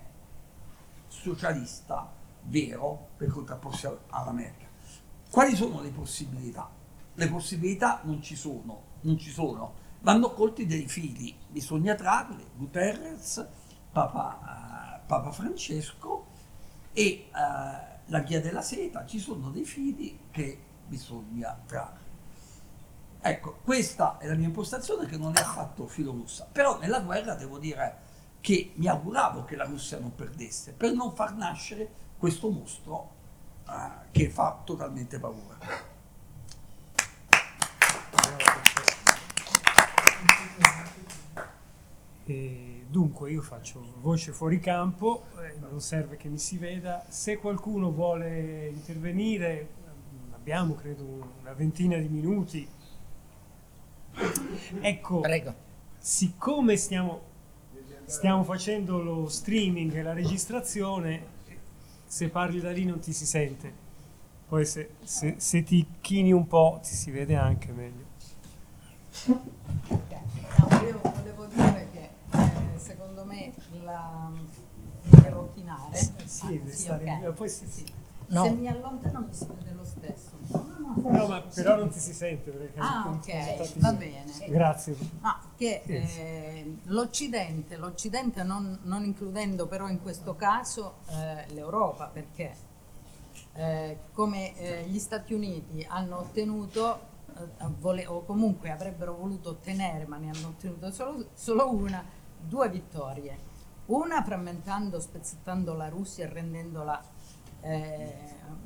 socialista vero per contrapporsi all'America. Quali sono le possibilità? Le possibilità non ci sono, non ci sono, vanno colti dei fili, bisogna trarli, Guterres, Papa, uh, Papa Francesco e uh, la Via della Seta, ci sono dei fili che bisogna trarre. Ecco, questa è la mia impostazione, che non è affatto filorussa, però nella guerra devo dire che mi auguravo che la Russia non perdesse, per non far nascere questo mostro uh, che fa totalmente paura. E dunque io faccio voce fuori campo, eh, non serve che mi si veda. Se qualcuno vuole intervenire, abbiamo credo una ventina di minuti. Ecco, Prego. Siccome stiamo, stiamo facendo lo streaming e la registrazione, se parli da lì non ti si sente. Poi se, se, se ti chini un po' ti si vede anche meglio. No, io volevo dire che eh, secondo me la mi devo chinare. Sì, Ah, deve sì, stare ok. in- poi si- Sì. No. Se mi allontano mi si vede lo stesso. No, ma però non ti si sente perché Ah, appunto sono ok, stati- va bene. Grazie. No, che eh, l'Occidente, l'Occidente non, non includendo però in questo caso eh, l'Europa, perché eh, come eh, gli Stati Uniti hanno ottenuto, eh, vole- o comunque avrebbero voluto ottenere, ma ne hanno ottenuto solo, solo una, due vittorie. Una frammentando, spezzettando la Russia e rendendola eh,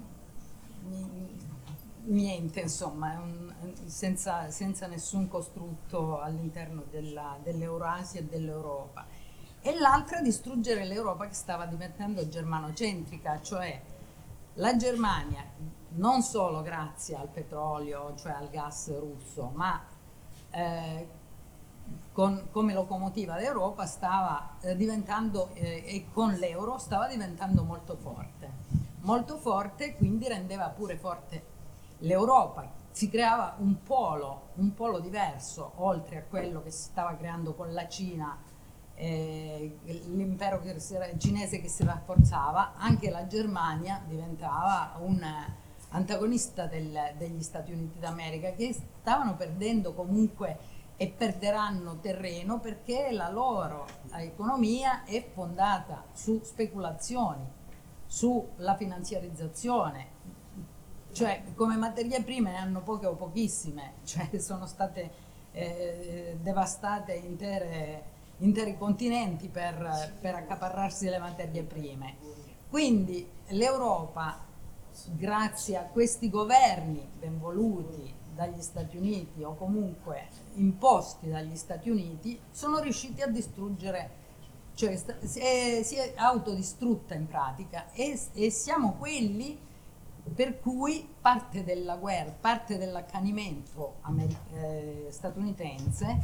niente, insomma, un, senza, senza nessun costrutto all'interno della, dell'Eurasia e dell'Europa. E l'altra distruggere l'Europa che stava diventando germanocentrica, cioè la Germania, non solo grazie al petrolio, cioè al gas russo, ma eh, con, come locomotiva d'Europa stava eh, diventando, eh, e con l'euro stava diventando molto forte. Molto forte, quindi rendeva pure forte l'Europa, si creava un polo, un polo diverso, oltre a quello che si stava creando con la Cina, eh, l'impero che si, cinese che si rafforzava, anche la Germania diventava un antagonista del, degli Stati Uniti d'America, che stavano perdendo comunque e perderanno terreno perché la loro economia è fondata su speculazioni, sulla finanziarizzazione. Cioè, come materie prime ne hanno poche o pochissime, cioè sono state eh, devastate intere, interi continenti per, per accaparrarsi le materie prime. Quindi l'Europa, grazie a questi governi ben voluti dagli Stati Uniti o comunque imposti dagli Stati Uniti, sono riusciti a distruggere, cioè si è, si è autodistrutta in pratica, e, e siamo quelli per cui parte della guerra, parte dell'accanimento eh, statunitense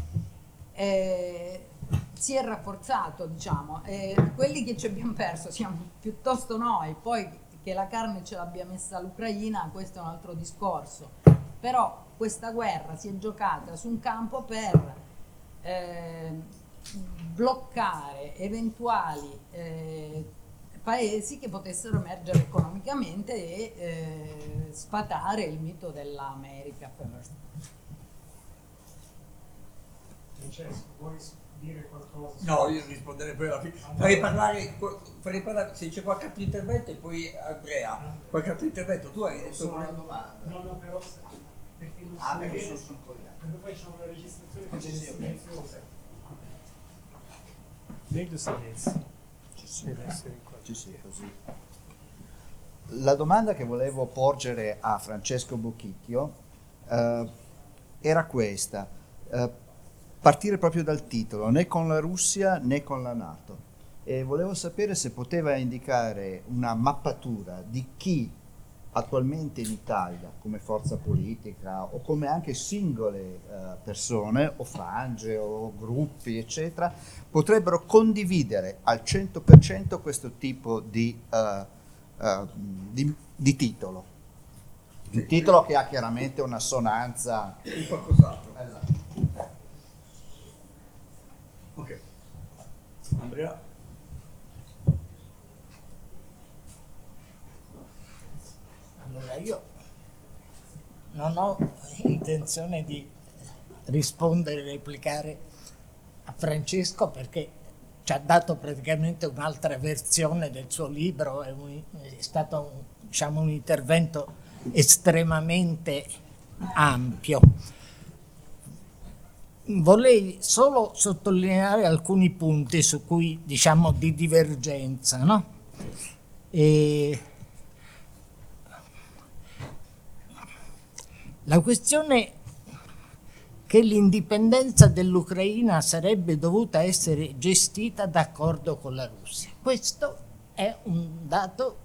eh, si è rafforzato, diciamo. Eh, quelli che ci abbiamo perso siamo piuttosto noi, poi che la carne ce l'abbia messa l'Ucraina, questo è un altro discorso, però questa guerra si è giocata su un campo per eh, bloccare eventuali eh, paesi che potessero emergere economicamente e eh, sfatare il mito dell'America First. Francesco, vuoi dire qualcosa? No, io risponderei poi alla fine. Farei parlare, farei parlare se c'è qualche altro intervento e poi Andrea. Qualche altro intervento? Tu hai detto una domanda. No, no, però perché non Ah, si perché vede, sono sul cogliato. perché poi c'è una registrazione che Sì, è sì, silenziosa. Meglio silenzio. Sì, Deve essere qua. sì, sì, così. La domanda che volevo porgere a Francesco Bocchicchio eh, era questa, eh, partire proprio dal titolo, né con la Russia né con la NATO, e volevo sapere se poteva indicare una mappatura di chi attualmente in Italia come forza politica o come anche singole eh, persone o frange o gruppi eccetera potrebbero condividere al cento per cento questo tipo di, uh, uh, di, di titolo. Un Sì, titolo che ha chiaramente un'assonanza. Un qualcos'altro. Esatto. Ok. Andrea? Allora, io non ho intenzione di rispondere, replicare a Francesco perché ci ha dato praticamente un'altra versione del suo libro, è, un, è stato un, diciamo, un intervento estremamente ampio. Vorrei solo sottolineare alcuni punti su cui diciamo di divergenza, no? E la questione che l'indipendenza dell'Ucraina sarebbe dovuta essere gestita d'accordo con la Russia. Questo è un dato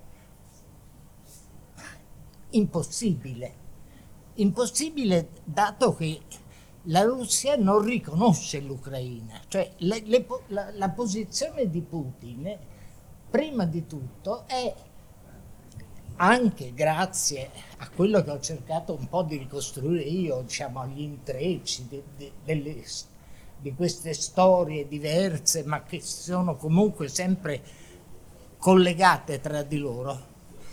impossibile. Impossibile dato che la Russia non riconosce l'Ucraina. Cioè le, le, la, la posizione di Putin, prima di tutto, è anche grazie a quello che ho cercato un po' di ricostruire io, diciamo, agli intrecci di, di, delle, di queste storie diverse, ma che sono comunque sempre collegate tra di loro.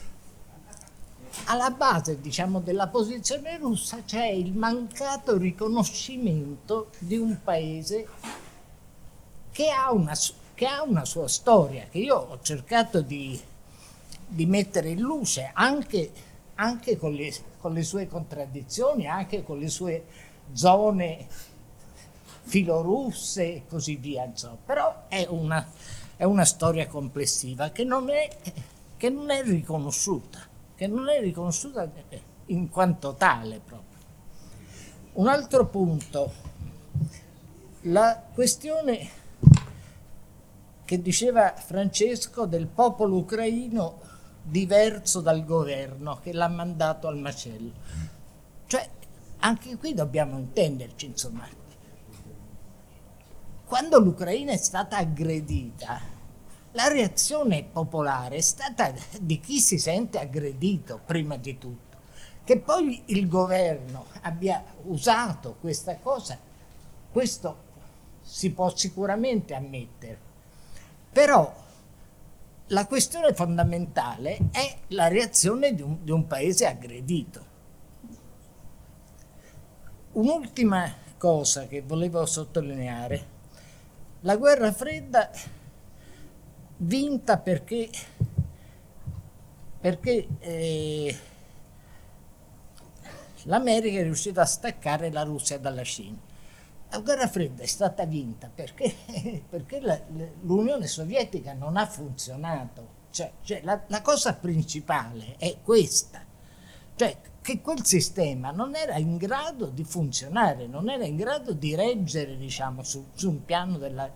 Alla base, diciamo, della posizione russa c'è il mancato riconoscimento di un paese che ha una, che ha una sua storia, che io ho cercato di, di mettere in luce anche, anche con, le, con le sue contraddizioni, anche con le sue zone filorusse e così via, insomma. Però è una, è una storia complessiva che non è, che non è riconosciuta, che non è riconosciuta in quanto tale proprio. Un altro punto, la questione che diceva Francesco del popolo ucraino diverso dal governo che l'ha mandato al macello. Cioè, anche qui dobbiamo intenderci, insomma. Quando l'Ucraina è stata aggredita, la reazione popolare è stata di chi si sente aggredito, prima di tutto. Che poi il governo abbia usato questa cosa, questo si può sicuramente ammettere. Però la questione fondamentale è la reazione di un, di un paese aggredito. Un'ultima cosa che volevo sottolineare: la guerra fredda vinta perché, perché eh, l'America è riuscita a staccare la Russia dalla Cina. La guerra fredda è stata vinta perché, perché la, l'Unione Sovietica non ha funzionato. Cioè, cioè la, la cosa principale è questa, cioè che quel sistema non era in grado di funzionare, non era in grado di reggere, diciamo, su, su un piano della,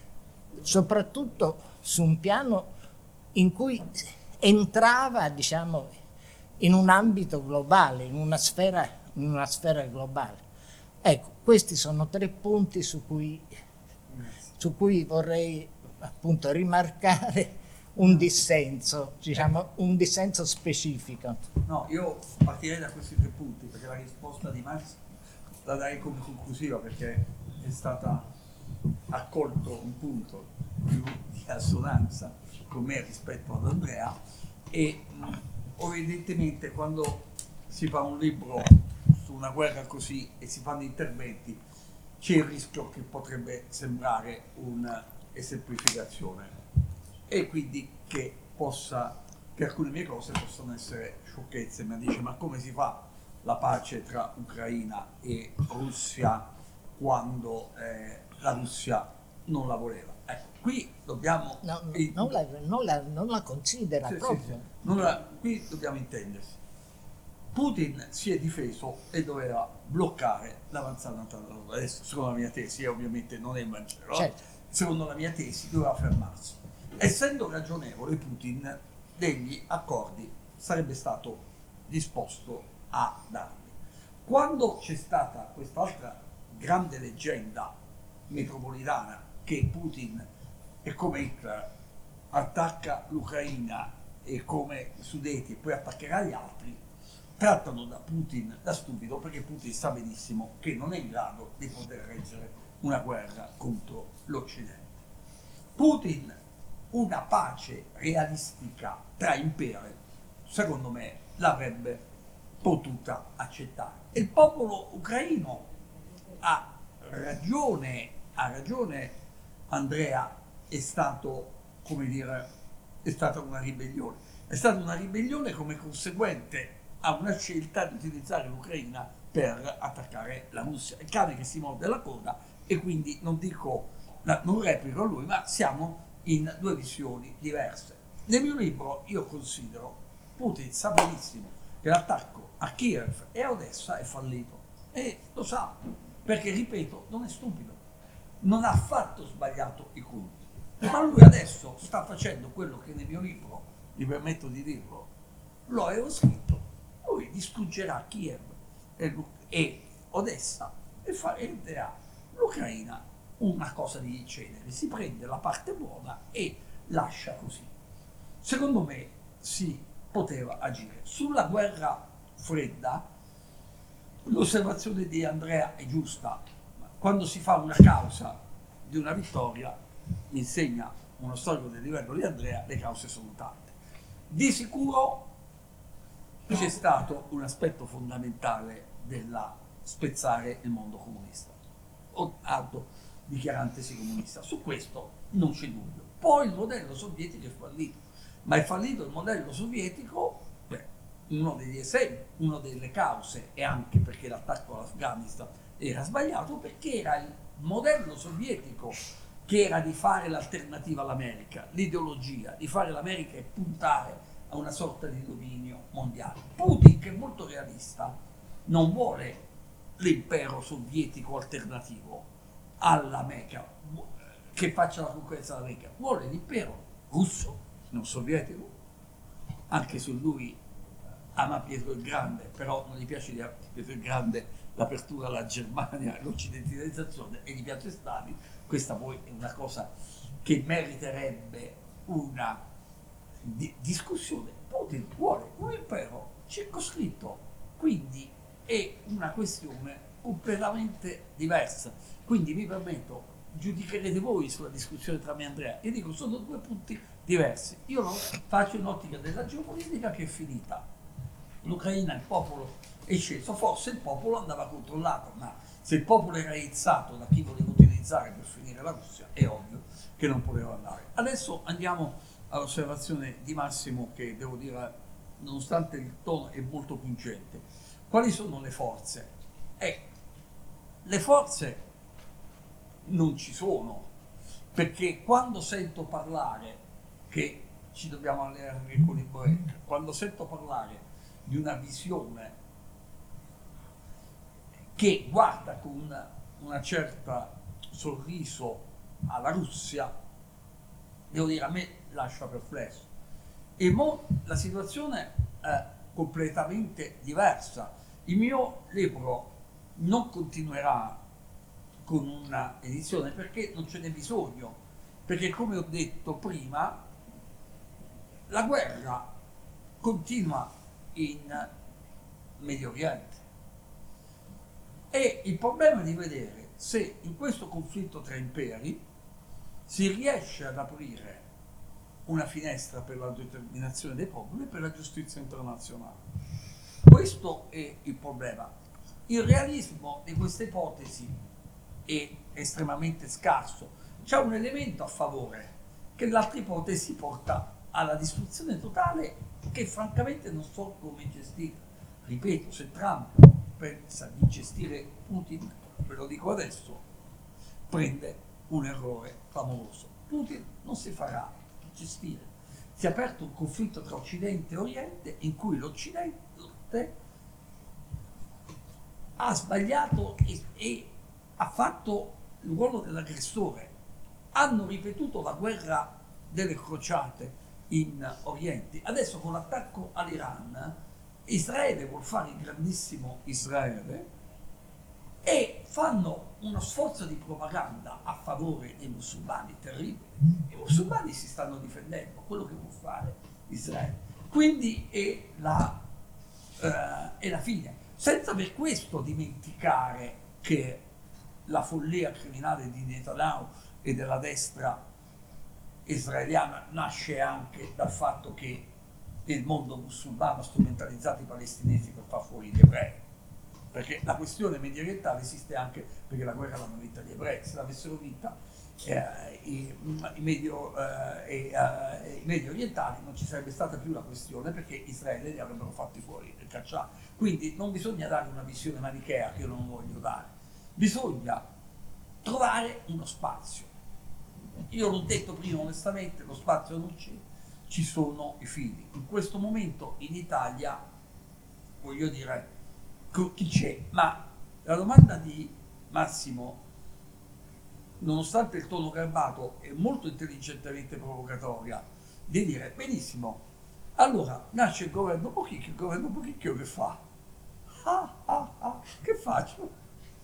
soprattutto su un piano in cui entrava, diciamo, in un ambito globale, in una sfera, in una sfera globale. Ecco, questi sono tre punti su cui, su cui vorrei appunto rimarcare un dissenso, diciamo, un dissenso specifico. No, io partirei da questi tre punti, perché la risposta di Max la darei come conclusiva, perché è stata accolto un punto più di assonanza con me rispetto ad Andrea, e evidentemente quando si fa un libro su una guerra così e si fanno interventi, c'è il rischio che potrebbe sembrare un'esemplificazione, e quindi che possa, che alcune mie cose possono essere sciocchezze. Ma dice: ma come si fa la pace tra Ucraina e Russia quando eh, la Russia non la voleva? Ecco, qui dobbiamo No, no, in- non, la, non, la, non la considera Sì, sì, proprio. sì. Non la- qui dobbiamo intendersi. Putin si è difeso e doveva bloccare l'avanzata della. Adesso, secondo la mia tesi, e ovviamente non è il Vangelo, Certo. secondo la mia tesi doveva fermarsi. Essendo ragionevole, Putin degli accordi sarebbe stato disposto a darli. Quando c'è stata quest'altra grande leggenda metropolitana che Putin è come Hitler, attacca l'Ucraina e come i Sudeti e poi attaccherà gli altri, trattano da Putin da stupido, perché Putin sa benissimo che non è in grado di poter reggere una guerra contro l'Occidente. Putin una pace realistica tra imperi, secondo me, l'avrebbe potuta accettare. E il popolo ucraino ha ragione, ha ragione Andrea, è stato, come dire, è stata una ribellione. È stata una ribellione come conseguente a una scelta di utilizzare l'Ucraina per attaccare la Russia. Il cane che si morde la coda, e quindi non dico, non replico a lui, ma siamo in due visioni diverse. Nel mio libro io considero Putin sa benissimo che l'attacco a Kiev e a Odessa è fallito, e lo sa, perché, ripeto, non è stupido, non ha affatto sbagliato i conti, ma lui adesso sta facendo quello che nel mio libro, mi permetto di dirlo, lo avevo scritto: lui distruggerà Kiev e, e Odessa e renderà l'Ucraina una cosa di cenere, si prende la parte buona e lascia così. Secondo me si poteva agire. Sulla guerra fredda, l'osservazione di Andrea è giusta. Quando si fa una causa di una vittoria, mi insegna uno storico del livello di Andrea, le cause sono tante. Di sicuro c'è stato un aspetto fondamentale della spezzare il mondo comunista, o alto dichiarantesi comunista. Su questo non c'è dubbio. Poi il modello sovietico è fallito, ma è fallito il modello sovietico, beh, uno degli esempi, una delle cause, e anche perché l'attacco all'Afghanistan era sbagliato, perché era il modello sovietico che era di fare l'alternativa all'America, l'ideologia, di fare l'America e puntare a una sorta di dominio mondiale. Putin, che è molto realista, non vuole l'impero sovietico alternativo all'America, che faccia la concorrenza all'America, vuole l'impero russo, non sovietico, anche se lui ama Pietro il Grande, però non gli piace di Pietro il Grande l'apertura alla Germania, l'occidentalizzazione, e gli piace Stalin. Questa poi è una cosa che meriterebbe una di- discussione. Putin vuole un impero circoscritto, quindi è una questione completamente diversa. Quindi mi permetto, giudicherete voi sulla discussione tra me e Andrea. Io dico, sono due punti diversi. Io lo faccio in ottica della geopolitica, che è finita. L'Ucraina, il popolo è sceso, forse il popolo andava controllato, ma se il popolo era izzato da chi voleva utilizzare per finire la Russia, è ovvio che non poteva andare. Adesso andiamo all'osservazione di Massimo, che devo dire, nonostante il tono, è molto pungente. Quali sono le forze? Eh, le forze non ci sono, perché quando sento parlare, che ci dobbiamo allenare con il break, quando sento parlare di una visione che guarda con una, una certa sorriso alla Russia, devo dire, a me lascia perplesso. E mo la situazione è completamente diversa. Il mio libro non continuerà con una edizione perché non ce n'è bisogno, perché come ho detto prima, la guerra continua in Medio Oriente, e il problema è di vedere se in questo conflitto tra imperi si riesce ad aprire una finestra per l'autodeterminazione dei popoli e per la giustizia internazionale. Questo è il problema. Il realismo di questa ipotesi è estremamente scarso. C'è un elemento a favore, che l'altra ipotesi porta alla distruzione totale, che francamente non so come gestire. Ripeto, se Trump pensa di gestire Putin, ve lo dico adesso, prende un errore clamoroso. Putin non si farà gestire. Si è aperto un conflitto tra Occidente e Oriente, in cui l'Occidente ha sbagliato e, e ha fatto il ruolo dell'aggressore. Hanno ripetuto la guerra delle crociate in Oriente. Adesso con l'attacco all'Iran, Israele vuol fare il grandissimo Israele e fanno uno sforzo di propaganda a favore dei musulmani terribile. I musulmani si stanno difendendo, quello che può fare Israele. Quindi è la, eh, è la fine. Senza per questo dimenticare che la follia criminale di Netanyahu e della destra israeliana nasce anche dal fatto che il mondo musulmano ha strumentalizzato i palestinesi per far fuori gli ebrei, perché la questione medio orientale esiste anche perché la guerra l'hanno vinta gli ebrei. Se l'avessero vinta eh, i, i, medio, eh, eh, i medio orientali non ci sarebbe stata più la questione, perché Israele li avrebbero fatti fuori e cacciati. Quindi non bisogna dare una visione manichea, che io non voglio dare, bisogna trovare uno spazio. Io l'ho detto prima onestamente, lo spazio non c'è, ci sono i fili. In questo momento in Italia, voglio dire, chi c'è? Ma la domanda di Massimo, nonostante il tono garbato, è molto intelligentemente provocatoria, di dire, benissimo, allora nasce il governo Bochicchio, il governo Bochicchio che fa? Ah, ah, ah, che faccio?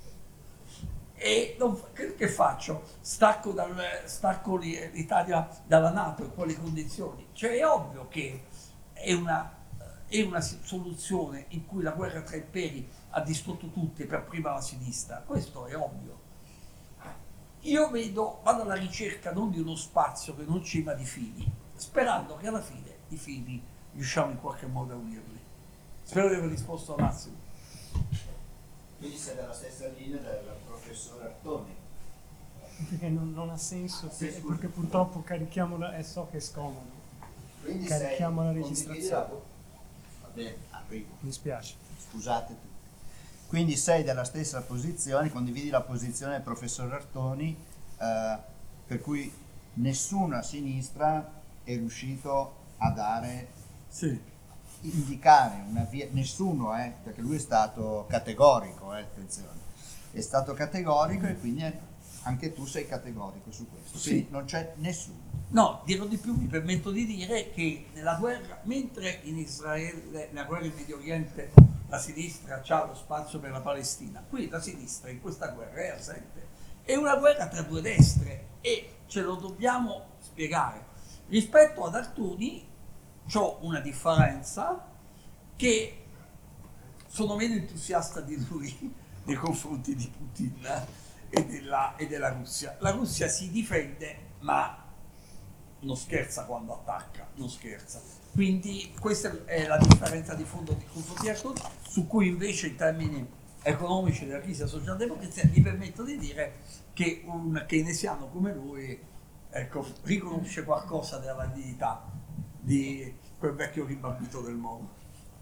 E non, che, che faccio? Stacco, dal, stacco l'Italia dalla NATO, in quali condizioni? Cioè è ovvio che è una è una soluzione in cui la guerra tra imperi ha distrutto tutti e per prima la sinistra, questo è ovvio. Io vedo, vado alla ricerca non di uno spazio che non c'è ma di fili, sperando che alla fine i fili riusciamo in qualche modo a unirli. Spero di aver risposto a Massimo. Quindi sei della stessa linea del professor Artoni. Perché non, non ha senso, Sì, che- scusa. perché purtroppo carichiamo la, e so che è scomodo, Quindi carichiamo sei, la condividi registrazione. la- Va bene, arrivo. Mi spiace. Scusate tutti. Quindi sei della stessa posizione, condividi la posizione del professor Artoni, eh, per cui nessuno a sinistra è riuscito a dare, Sì. indicare una via, nessuno, eh, perché lui è stato categorico, eh, attenzione, è stato categorico e quindi anche tu sei categorico su questo. Sì. Quindi non c'è nessuno. No, dirò di più, mi permetto di dire che nella guerra, mentre in Israele, nella guerra in Medio Oriente, la sinistra ha lo spazio per la Palestina, qui la sinistra in questa guerra è assente. È una guerra tra due destre e ce lo dobbiamo spiegare. Rispetto ad Artuni c'ho una differenza, che sono meno entusiasta di lui nei confronti di Putin e della, e della Russia. La Russia si difende, ma non scherza quando attacca, non scherza. Quindi questa è la differenza di fondo di confronti di Artuni, su cui invece in termini economici della crisi della socialdemocrazia mi permetto di dire che un keynesiano come lui, ecco, riconosce qualcosa della validità di quel vecchio rimbambito del mondo.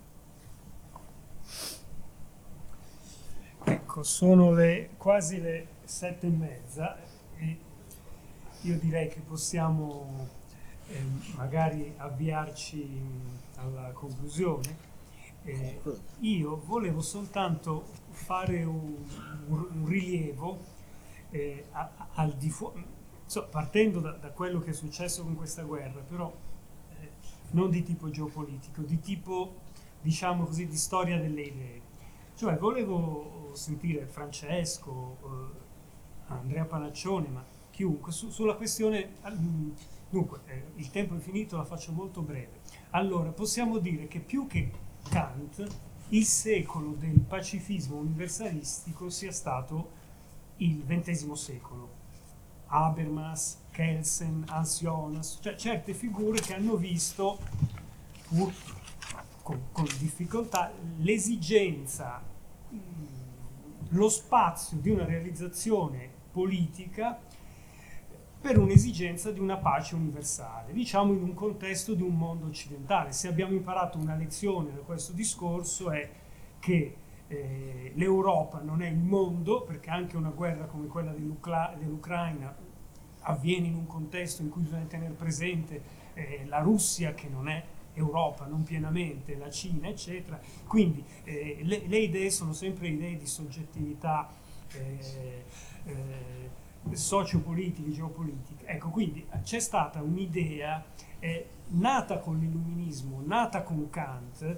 Ecco, sono le, quasi le sette e mezza e io direi che possiamo eh, magari avviarci alla conclusione. Eh, io volevo soltanto fare un, un- un rilievo eh, a- a- al di fuori, so, partendo da, da quello che è successo con questa guerra, però eh, non di tipo geopolitico, di tipo, diciamo così, di storia delle idee. Cioè, volevo sentire Francesco, eh, Andrea Panaccione, ma chiunque, su- sulla questione. mm, Dunque, eh, il tempo è finito, la faccio molto breve. Allora, possiamo dire che più che Kant, il secolo del pacifismo universalistico sia stato il ventesimo secolo. Habermas, Kelsen, Hans Jonas, cioè certe figure che hanno visto, pur con, con difficoltà, l'esigenza, mh, lo spazio di una realizzazione politica per un'esigenza di una pace universale, diciamo in un contesto di un mondo occidentale. Se abbiamo imparato una lezione da questo discorso è che eh, l'Europa non è il mondo, perché anche una guerra come quella dell'Ucla- dell'Ucraina avviene in un contesto in cui bisogna tenere presente eh, la Russia, che non è Europa, non pienamente, la Cina, eccetera. Quindi eh, le, le idee sono sempre idee di soggettività eh, eh, sociopolitiche, geopolitiche. Ecco, quindi c'è stata un'idea eh, nata con l'illuminismo, nata con Kant,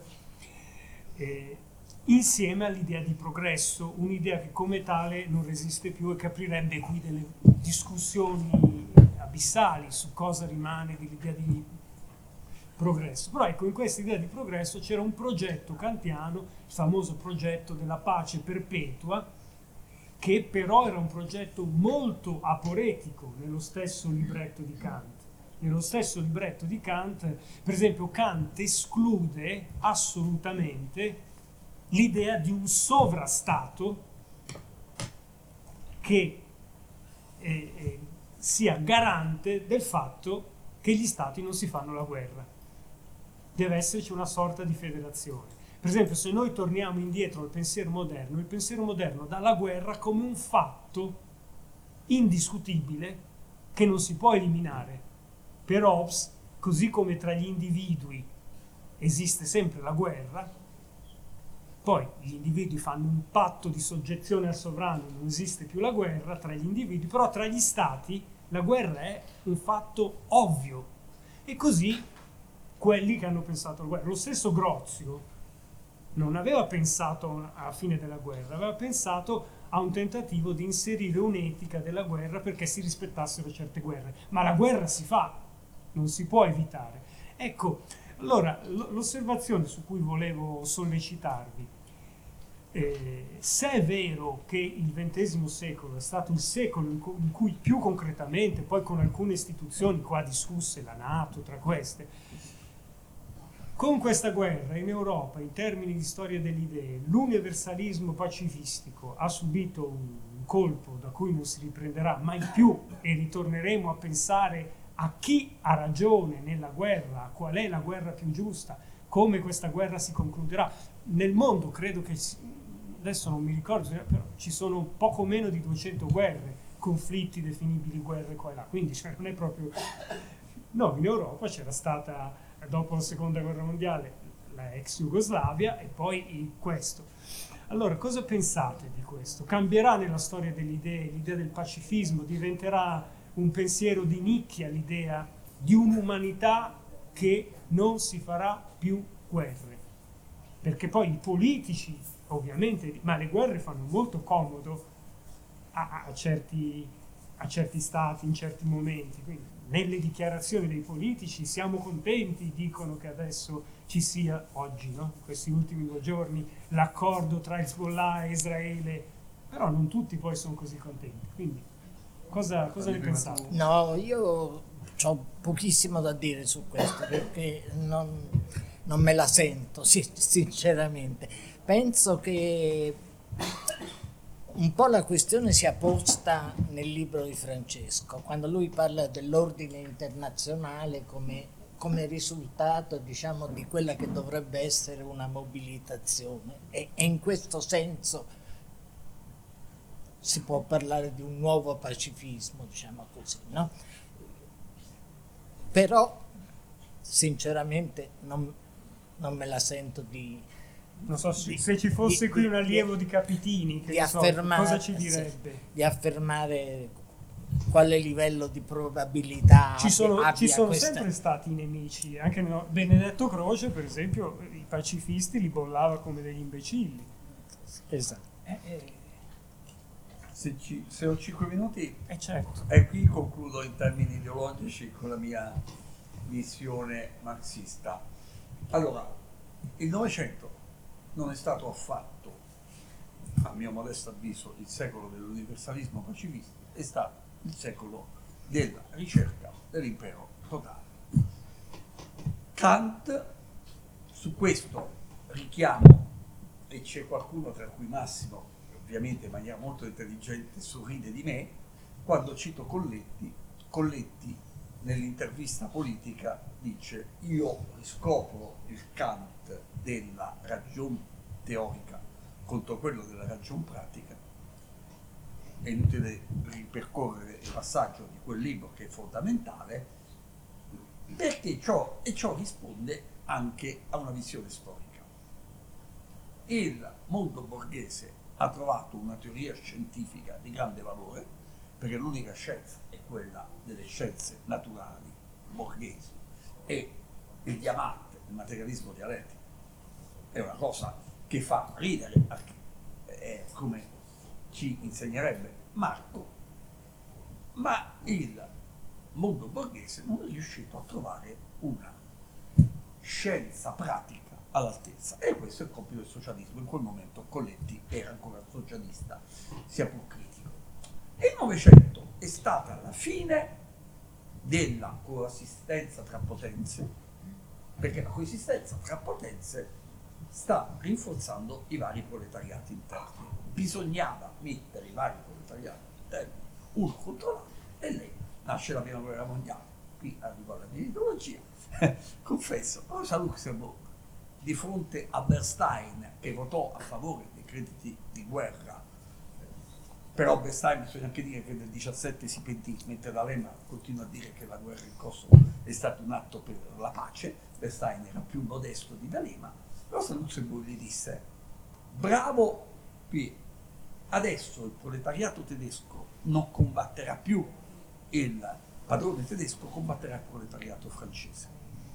eh, insieme all'idea di progresso, un'idea che come tale non resiste più e che aprirebbe qui delle discussioni abissali su cosa rimane dell'idea di progresso. Però ecco, in questa idea di progresso c'era un progetto kantiano, il famoso progetto della pace perpetua, che però era un progetto molto aporetico nello stesso libretto di Kant. Nello stesso libretto di Kant, per esempio, Kant esclude assolutamente l'idea di un sovrastato che eh, eh, sia garante del fatto che gli stati non si fanno la guerra. Deve esserci una sorta di federazione. Per esempio, se noi torniamo indietro al pensiero moderno, il pensiero moderno dà la guerra come un fatto indiscutibile che non si può eliminare. Per Hobbes, così come tra gli individui esiste sempre la guerra, poi gli individui fanno un patto di soggezione al sovrano, non esiste più la guerra tra gli individui, però tra gli stati la guerra è un fatto ovvio. E così quelli che hanno pensato alla guerra. Lo stesso Grozio non aveva pensato alla fine della guerra, aveva pensato a un tentativo di inserire un'etica della guerra perché si rispettassero certe guerre. Ma la guerra si fa, non si può evitare. Ecco, Allora, l- l'osservazione su cui volevo sollecitarvi, eh, se è vero che il ventesimo secolo è stato il secolo in, cu- in cui più concretamente, poi con alcune istituzioni qua discusse, la NATO tra queste, con questa guerra in Europa, in termini di storia delle idee, l'universalismo pacifistico ha subito un, un colpo da cui non si riprenderà mai più e ritorneremo a pensare a chi ha ragione nella guerra, qual è la guerra più giusta, come questa guerra si concluderà. Nel mondo credo che, adesso non mi ricordo, però ci sono poco meno di duecento guerre, conflitti definibili guerre qua e là, quindi cioè, non è proprio... No, in Europa c'era stata, dopo la seconda guerra mondiale, la ex Jugoslavia e poi il- questo. Allora, cosa pensate di questo? Cambierà nella storia delle idee, l'idea del pacifismo, diventerà un pensiero di nicchia, l'idea di un'umanità che non si farà più guerre? Perché poi i politici, ovviamente, ma le guerre fanno molto comodo a, a certi, a certi stati, in certi momenti. Quindi nelle dichiarazioni dei politici siamo contenti, dicono che adesso ci sia, oggi, no? Questi ultimi due giorni, l'accordo tra Hezbollah e Israele, però non tutti poi sono così contenti. Quindi cosa, cosa ne pensate? No, io ho pochissimo da dire su questo perché non, non me la sento, sì, sinceramente. Penso che un po' la questione sia posta nel libro di Francesco, quando lui parla dell'ordine internazionale come, come risultato, diciamo, di quella che dovrebbe essere una mobilitazione. E, e in questo senso si può parlare di un nuovo pacifismo, diciamo così, no? Però, sinceramente, non, non me la sento di... Non so se, di- se ci fosse di- qui di- un allievo di Capitini, che di ne so, affermare, cosa ci sì, direbbe? di affermare quale livello di probabilità Ci sono, abbia, ci abbia sono questa... sempre stati i nemici, anche no- Benedetto Croce, per esempio, i pacifisti li bollava come degli imbecilli. Esatto. Eh, eh, Se, ci- se ho cinque minuti, eh, certo. e qui concludo in termini ideologici con la mia visione marxista. Allora, il Novecento non è stato affatto, a mio modesto avviso, il secolo dell'universalismo pacifista, è stato il secolo della ricerca dell'impero totale. Kant su questo richiamo, e c'è qualcuno tra cui Massimo, ovviamente in maniera molto intelligente, sorride di me, quando cito Colletti, Colletti nell'intervista politica dice: io riscopro il Kant della ragion teorica contro quello della ragion pratica. È inutile ripercorrere il passaggio di quel libro che è fondamentale, perché ciò, e ciò risponde anche a una visione storica. Il mondo borghese ha trovato una teoria scientifica di grande valore, perché l'unica scienza è quella delle scienze naturali borghesi, e il diamante, il materialismo dialettico, è una cosa che fa ridere, è come ci insegnerebbe Marco, ma il mondo borghese non è riuscito a trovare una scienza pratica all'altezza, e questo è il compito del socialismo. In quel momento Colletti era ancora socialista, sia pur critico. E il Novecento è stata la fine della coesistenza tra potenze, perché la coesistenza tra potenze sta rinforzando i vari proletariati interni. Bisognava mettere i vari proletariati interni uno contro l'altro, e lì nasce la prima guerra mondiale. Qui arrivo alla mia ideologia, confesso. Rosa Luxemburg, di fronte a Bernstein, che votò a favore dei crediti di guerra, però Bernstein, bisogna anche dire che nel diciassette si pentì, mentre D'Alema continua a dire che la guerra in Kosovo è stato un atto per la pace. Bernstein era più modesto di D'Alema. Rosa Luxemburg gli disse: bravo Piero, adesso il proletariato tedesco non combatterà più il padrone tedesco, combatterà il proletariato francese.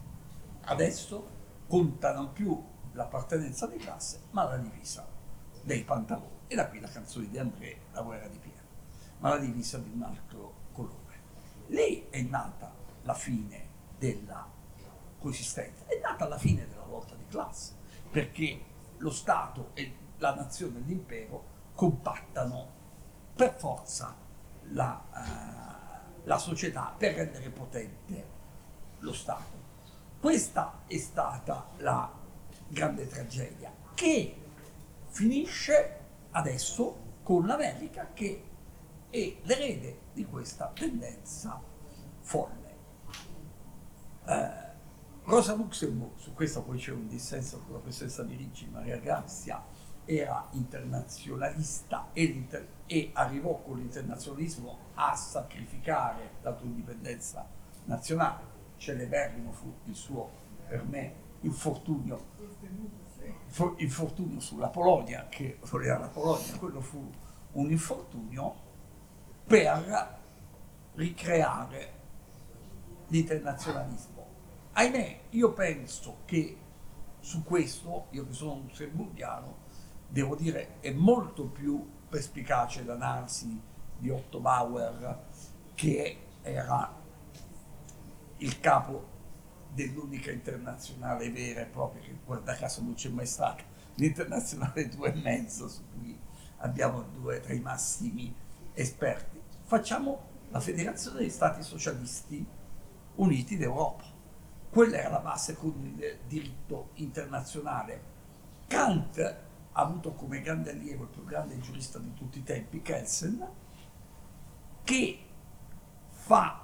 Adesso conta non più l'appartenenza di classe, ma la divisa dei pantaloni. E da qui la canzone di André, La guerra di Piero, ma la divisa di un altro colore. Lì è nata la fine della coesistenza, è nata alla fine della lotta di classe, perché lo Stato e la nazione e l'impero compattano per forza la, uh, la società per rendere potente lo Stato. Questa è stata la grande tragedia, che finisce adesso con l'America che è l'erede di questa tendenza folle. Eh, Rosa Luxemburg, su questo poi c'è un dissenso con la professoressa di Ricci, Maria Grazia, era internazionalista e, e arrivò con l'internazionalismo a sacrificare la sua indipendenza nazionale. Celeberrimo fu il suo, per me, infortunio, infortunio sulla Polonia, che voleva la Polonia, quello fu un infortunio per ricreare l'internazionalismo. Ahimè, io penso che su questo, io che sono un lussemburgiano, devo dire è molto più perspicace l'analisi di Otto Bauer, che era il capo dell'unica internazionale vera e propria, che guarda caso non c'è mai stata, l'internazionale due e mezzo, su cui abbiamo due tra i massimi esperti. Facciamo la Federazione degli Stati Socialisti Uniti d'Europa. Quella era la base con il diritto internazionale. Kant ha avuto come grande allievo il più grande giurista di tutti i tempi, Kelsen, che fa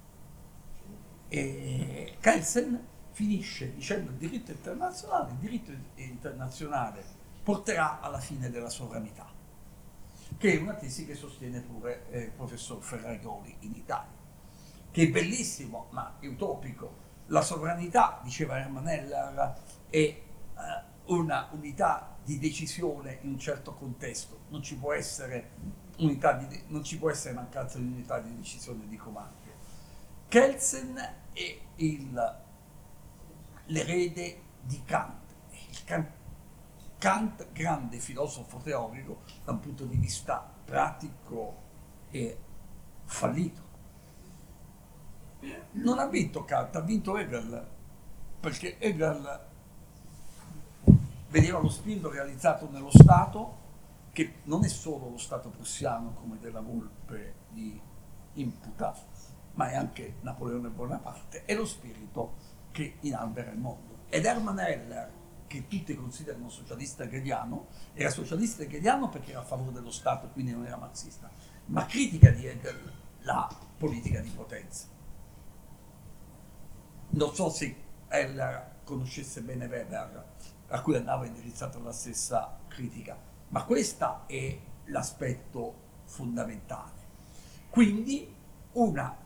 eh, Kelsen finisce dicendo il diritto internazionale, il diritto internazionale porterà alla fine della sovranità, che è una tesi che sostiene pure eh, il professor Ferrajoli in Italia, che è bellissimo ma è utopico. La sovranità, diceva Hermann Heller, è eh, una unità di decisione in un certo contesto, non ci può essere unità di, non ci può essere mancanza di unità di decisione e di comando. Kelsen è il, l'erede di Kant, il Kant, Kant, grande filosofo teorico, da un punto di vista pratico e fallito. Non ha vinto Kant, ha vinto Hegel, perché Hegel vedeva lo spirito realizzato nello Stato, che non è solo lo Stato prussiano come Della Volpe gli imputa, ma è anche Napoleone Bonaparte, è lo spirito che inalbera il mondo. Ed Hermann Heller, che tutti considerano socialista hegeliano, era socialista hegeliano perché era a favore dello Stato, quindi non era marxista, ma critica di Hegel la politica di potenza. Non so se Heller conoscesse bene Weber, a cui andava indirizzata la stessa critica, ma questo è l'aspetto fondamentale. Quindi una